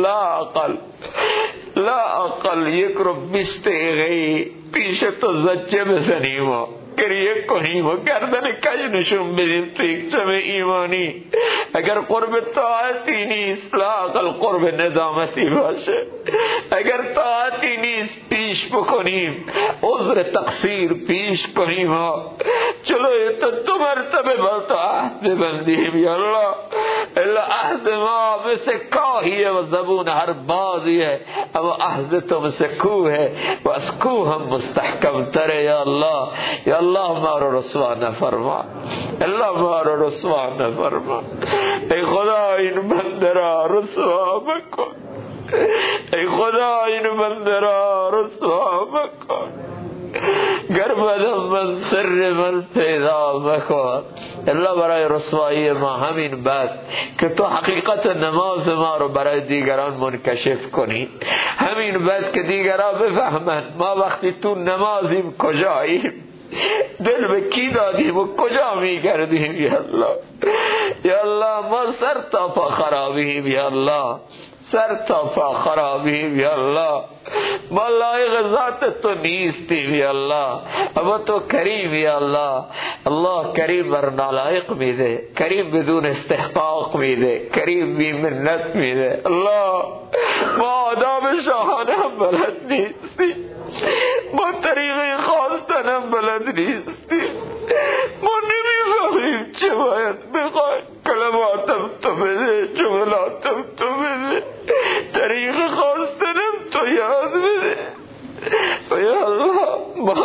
لا اقل یک رو 20 دقیقه پیش تو زجه بزنیم و گریه کنیم و گردن کج نشون بدیم تو یک جمع ایمانی. اگر قرب طاعتی نیست لا اقل قرب ندامتی باشه، اگر طاعتی نیست پیش بکنیم، عذر تقصیر پیش کنیم و جلوی تو 2 مرتبه با تو عهد ببندیم یا الله. الا عهد ما مثل کاهیه و زبون هر بازیه، اما عهد تو مثل کوه و از کوه هم مستحکم تره یا الله. یا الله ما رو رسوا نفرما، الله ما رو رسوا نفرما. ای خدا این بنده را رسوا مکن، ای خدا این بنده را رسوا مکن، گر بدم من سر من پیدا مکن. الله برای رسوایی ما همین بعد که تو حقیقت نماز ما رو برای دیگران منکشف کنی، همین بعد که دیگران بفهمن ما وقتی تو نمازیم کجاییم، دل به کی دادیم و کجا میگردیم یا الله. یا الله ما سر تا پا خرابیم یا الله، سر تا پا خرابیم یا الله، ما لایق ذات تو نیستیم یا الله، اما تو کریم یا الله. الله کریم بر نالایق میده، کریم بدون استحقاق میده، کریم بی منت میده. الله ما آداب شاهانه هم بلد نیستیم، ما طریقه خواستن هم بلد نیستیم، ما نمیفهمیم چه باید بخوایم، کلماتم تو بده، جملاتم تو بده، طریقه خواستنم تو یاد بده. و یا الله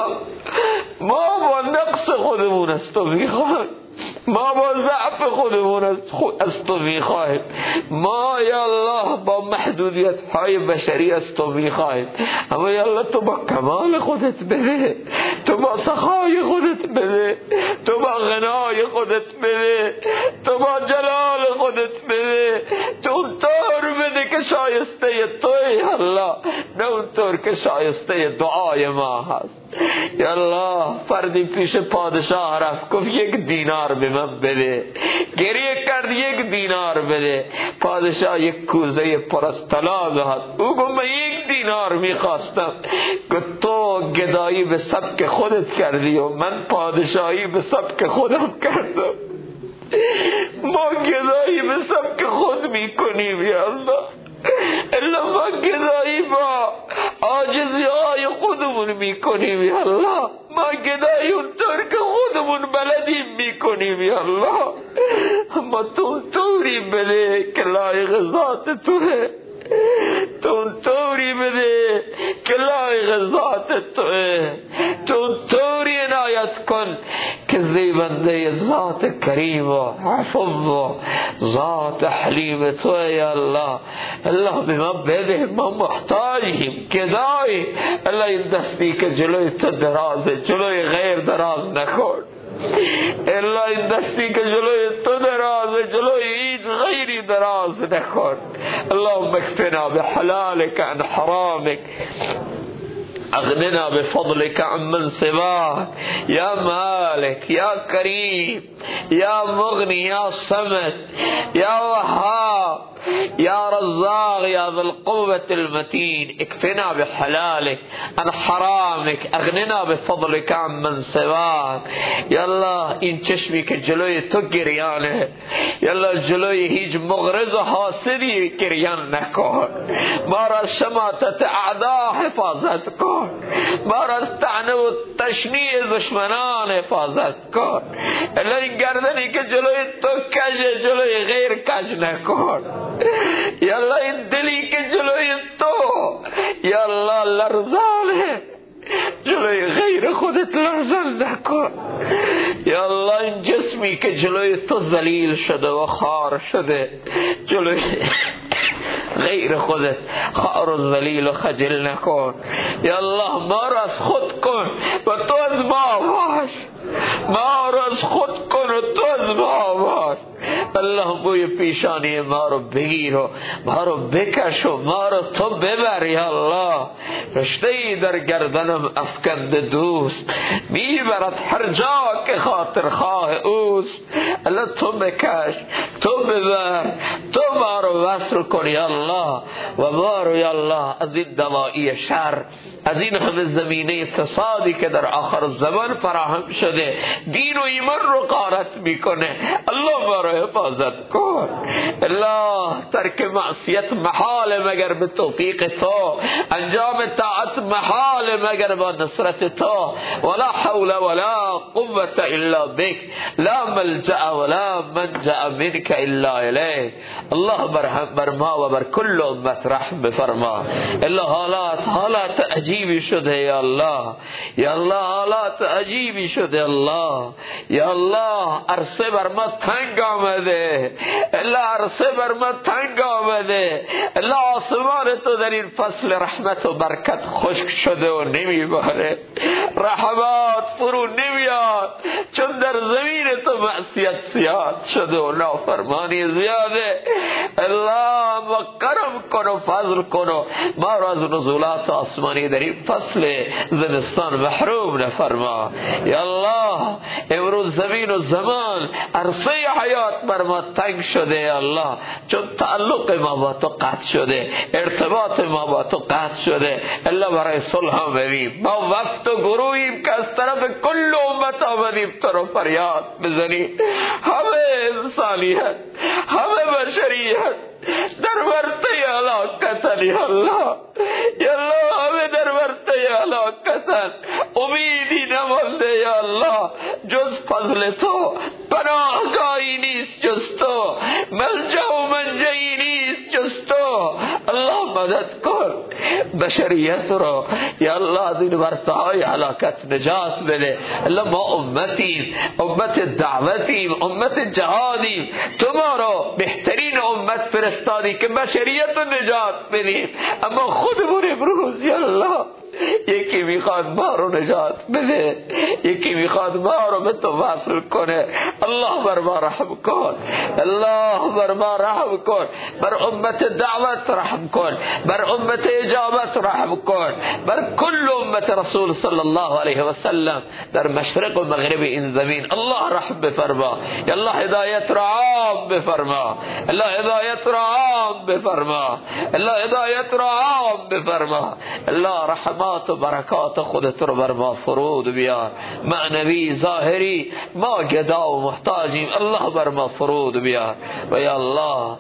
ما با نقص خودمون از تو میخوایم، ما با ضعف خودمون از تو میخوایم، ما یا الله با محدودیت های بشری از تو میخوایم، اما یا الله تو با کمال خودت بده، تو با سخای خودت بده، تو با غنای خودت بده، تو با جلال خودت بده، تو طور بده که شایسته توی الله، نه اونطور که شایسته دعای ما هست. یا الله فردی پیش پادشاه رفت گفت 1 دینار به من بده، گریه کرد 1 دینار بده. پادشاه 1 کوزه پر از طلا داد. او گفت من 1 دینار میخواستم. گفت تو گدایی به سبک خودت کردی و من پادشاهی به سبک خودم کردم. ما گدایی به سبک خود میکنیم یا الله، الا ما گدایی با عاجزی های خودمون میکنیم یا الله، ما گدایی اونطور که خودمون بلدیم میکنیم یا الله. اما تو طوری بده که لایق ذات توه، تو طوری بده که لایق ذات توه، تو طوری عنایت کن که زیبنده ذات کریم و عفو و ذات حلیم توه یا الله. الله به ما بده، ما محتاجیم، گدایی. الله این دستی که جلوی تو درازه جلوی غیر دراز نکن. الله این دستی که جلوی تو درازه جلوی هیچ غیری دراز نکن. اللهم اکفنا بحلالك عن حرامك، اغننا بفضلك عن من سواك، یا مالک یا کریم یا مغنی یا صمد یا وهاب یا رزاق یا ذو القوة المتين، اكفنا بحلالك عن حرامك، اغننا بفضلك عن من سواك. یا الله این چشمی که جلوی تو گریانه، یا الله جلوی هیچ مغرض و حاسدی گریان نکن. ما را از شماتت اعدا حفاظت کن، ما را از طعنه و تشنیع دشمنان حفاظت کن. الا این گردنی که جلوی تو کجه جلوی غیر کج نکن. یا الله این دلی که جلوی تو یا الله لرزانه جلوی غیر خودت لرزان نکن. یا الله این جسمی که جلوی تو ذلیل شده و خار شده جلوی غیر خودت خار و ذلیل و خجل نکن. یا الله ما را از خود کن و تو از ما باش، ما را از خود کن و تو از ما باش. الله بوی پیشانی ما رو بگیر و ما رو بکش و ما رو تو ببر. یا الله رشته‌ای در گردنم افکنده دوست میبرد هر جا که خاطر خواه اوست. الله تو بکش، تو ببر، تو ما رو وصل کن یا الله. و ما رو یا الله از این دوائی شر، از این همه زمینه فسادی که در آخر زمان فراهم شده دین و ایمان رو غارت میکنه، الله ما رو حفاظت کن. الله ترک معصیت محال مگر به توفیق تو، انجام طاعت محال مگر با نصرت تو. ولا حول ولا قوة الا بك، لا ملجأ ولا منجأ منك الا الیک. الله بر ما و بر کل امت رحم بفرما. الله حالات عجیبی شده یا الله، یا الله حالات عجیبی شده الله. یا الله عرصه بر ما تنگ آمده، الله عرصه بر ما تنگ آمده. الله آسمان تو در این فصل رحمت و برکت خشک شده و نمیباره، رحمات فرو نمیاد، چون در زمین تو معصیت زیاد شده و نافرمانی زیاده. الله ما کرم کن و فضل کن و ما را از نزولات آسمانی در این فصل زمستان محروم نفرما. یا الله امروز زمین و زمان عرصه حیات بر ما تنگ شده یا الله، چون تعلق ما با تو قطع شده، ارتباط ما با تو قطع شده. الله برای صلح آمدیم، ما وقت و گروهیم که از طرف کل امت آمدیم تو رو فریاد بزنیم. همه انسانیت، همه بشریت در ورطه هلاکتن یا الله، یا الله همه در ورطه هلاکتن، امیدی نمانده یا الله جز فضل تو، پناهگاهی نیست جز تو، ملجأ و منجعی نیست جز تو. الله مدد کن بشریت رو یا الله از این ورطه های هلاکت نجات بده. الله ما امتیم، امت دعوتیم، امت جهادیم، تو ما رو بهترین امت فرستادی که بشریت رو نجات بدیم. اما خودمون امروز یا الله یکی میخواد ما رو نجات بده، یکی میخواد ما رو به تو وصل کنه. الله بر ما رحم کن، الله بر ما رحم کن، بر امت دعوت رحم کن، بر امت اجابت رحم کن، بر کل امت رسول صلی الله علیه و سلم در مشرق و مغرب این زمین. الله رحم بفرما، یا الله هدایت را عام بفرما، الله هدایت را عام بفرما، الله هدایت را عام بفرما. الله رحمات و برکات خودت رو بر ما فرود بیار، معنوی ظاهری ما گدا و محتاجیم، الله بر ما فرود بیار. و یا الله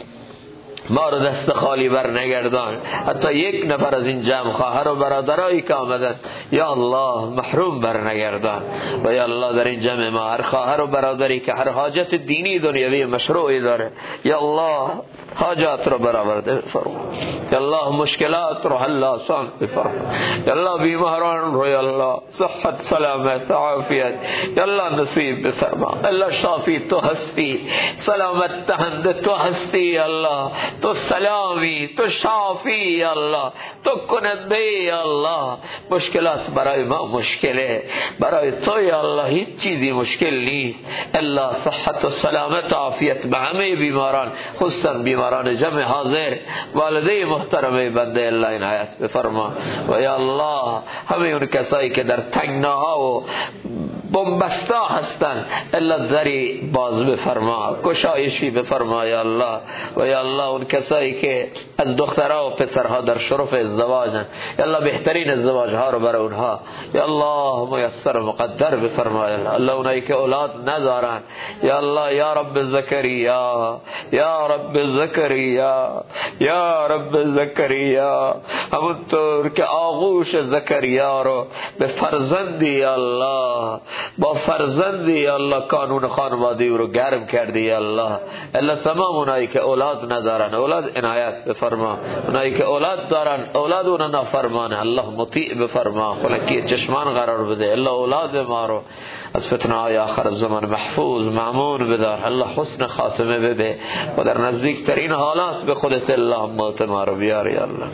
ما رو دست خالی بر نگردان، حتی یک نفر از این جمع خواهر و برادرایی که آمدن یا الله محروم بر نگردان. و یا الله در این جمع ما هر خواهر و برادری که هر حاجت دینی دنیوی مشروعی داره یا الله حاجات رو برآورده فرما، یا الله مشکلات رو حل آسان بفرما، یا الله بیماران رو یا الله صحت سلامت عافیت یا الله نصیب بفرما. الله شافی تو هستی، سلامت دهنده تو هستی یا الله، تو سلامی، تو شافی یا الله، تو کننده یا الله. مشکلات برای ما مشکله، برای تو یا الله هیچ چیزی مشکل نیست. الله صحت و سلامت عافیت به همه بیماران، خصوصا بیماران جمع حاضر، والده محترمه بنده الله عنایت بفرما. و یا الله همه اون کسایی که در تنگناها و بنبستا هستن الا دری باز بفرما، گشایشی بفرما یا الله. و یا الله اون کسایی که از دخترها و پسرها در شرف ازدواجن یا الله بهترین ازدواج ها رو برای اونها یا الله میسر مقدر بفرما یا الله. الله اونایی که اولاد ندارن یا الله یا رب زکریا، یا رب زکریا، یا رب زکریا، همونطور که آغوش زکریا رو به فرزندی یا الله، با فرزندی یا الله کانون خانوادی رو گرم کردی یا الله. الله تمام اونایی که اولاد ندارن اولاد عنایت بفرما، اونایی که اولاد دارن اولاد اونا نافرمانه الله مطیع بفرما، خلقی چشمان قرار بده. الله اولاد ما رو از فتنه های آخر زمان محفوظ مأمون بدار، الله حسن خاتمه بده و در نزدیکترین حالات به خودت الله موت ما رو بیار یا الله.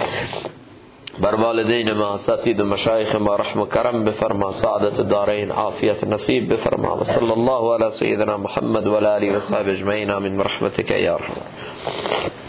بر والدین ما اساتید و مشایخ ما رحم و کرم بفرما، سعادت دارین عافیت نصیب بفرما. و صلی الله علی سیدنا محمد و علی و صحبه اجمعین، آمین برحمتک یا ارحم.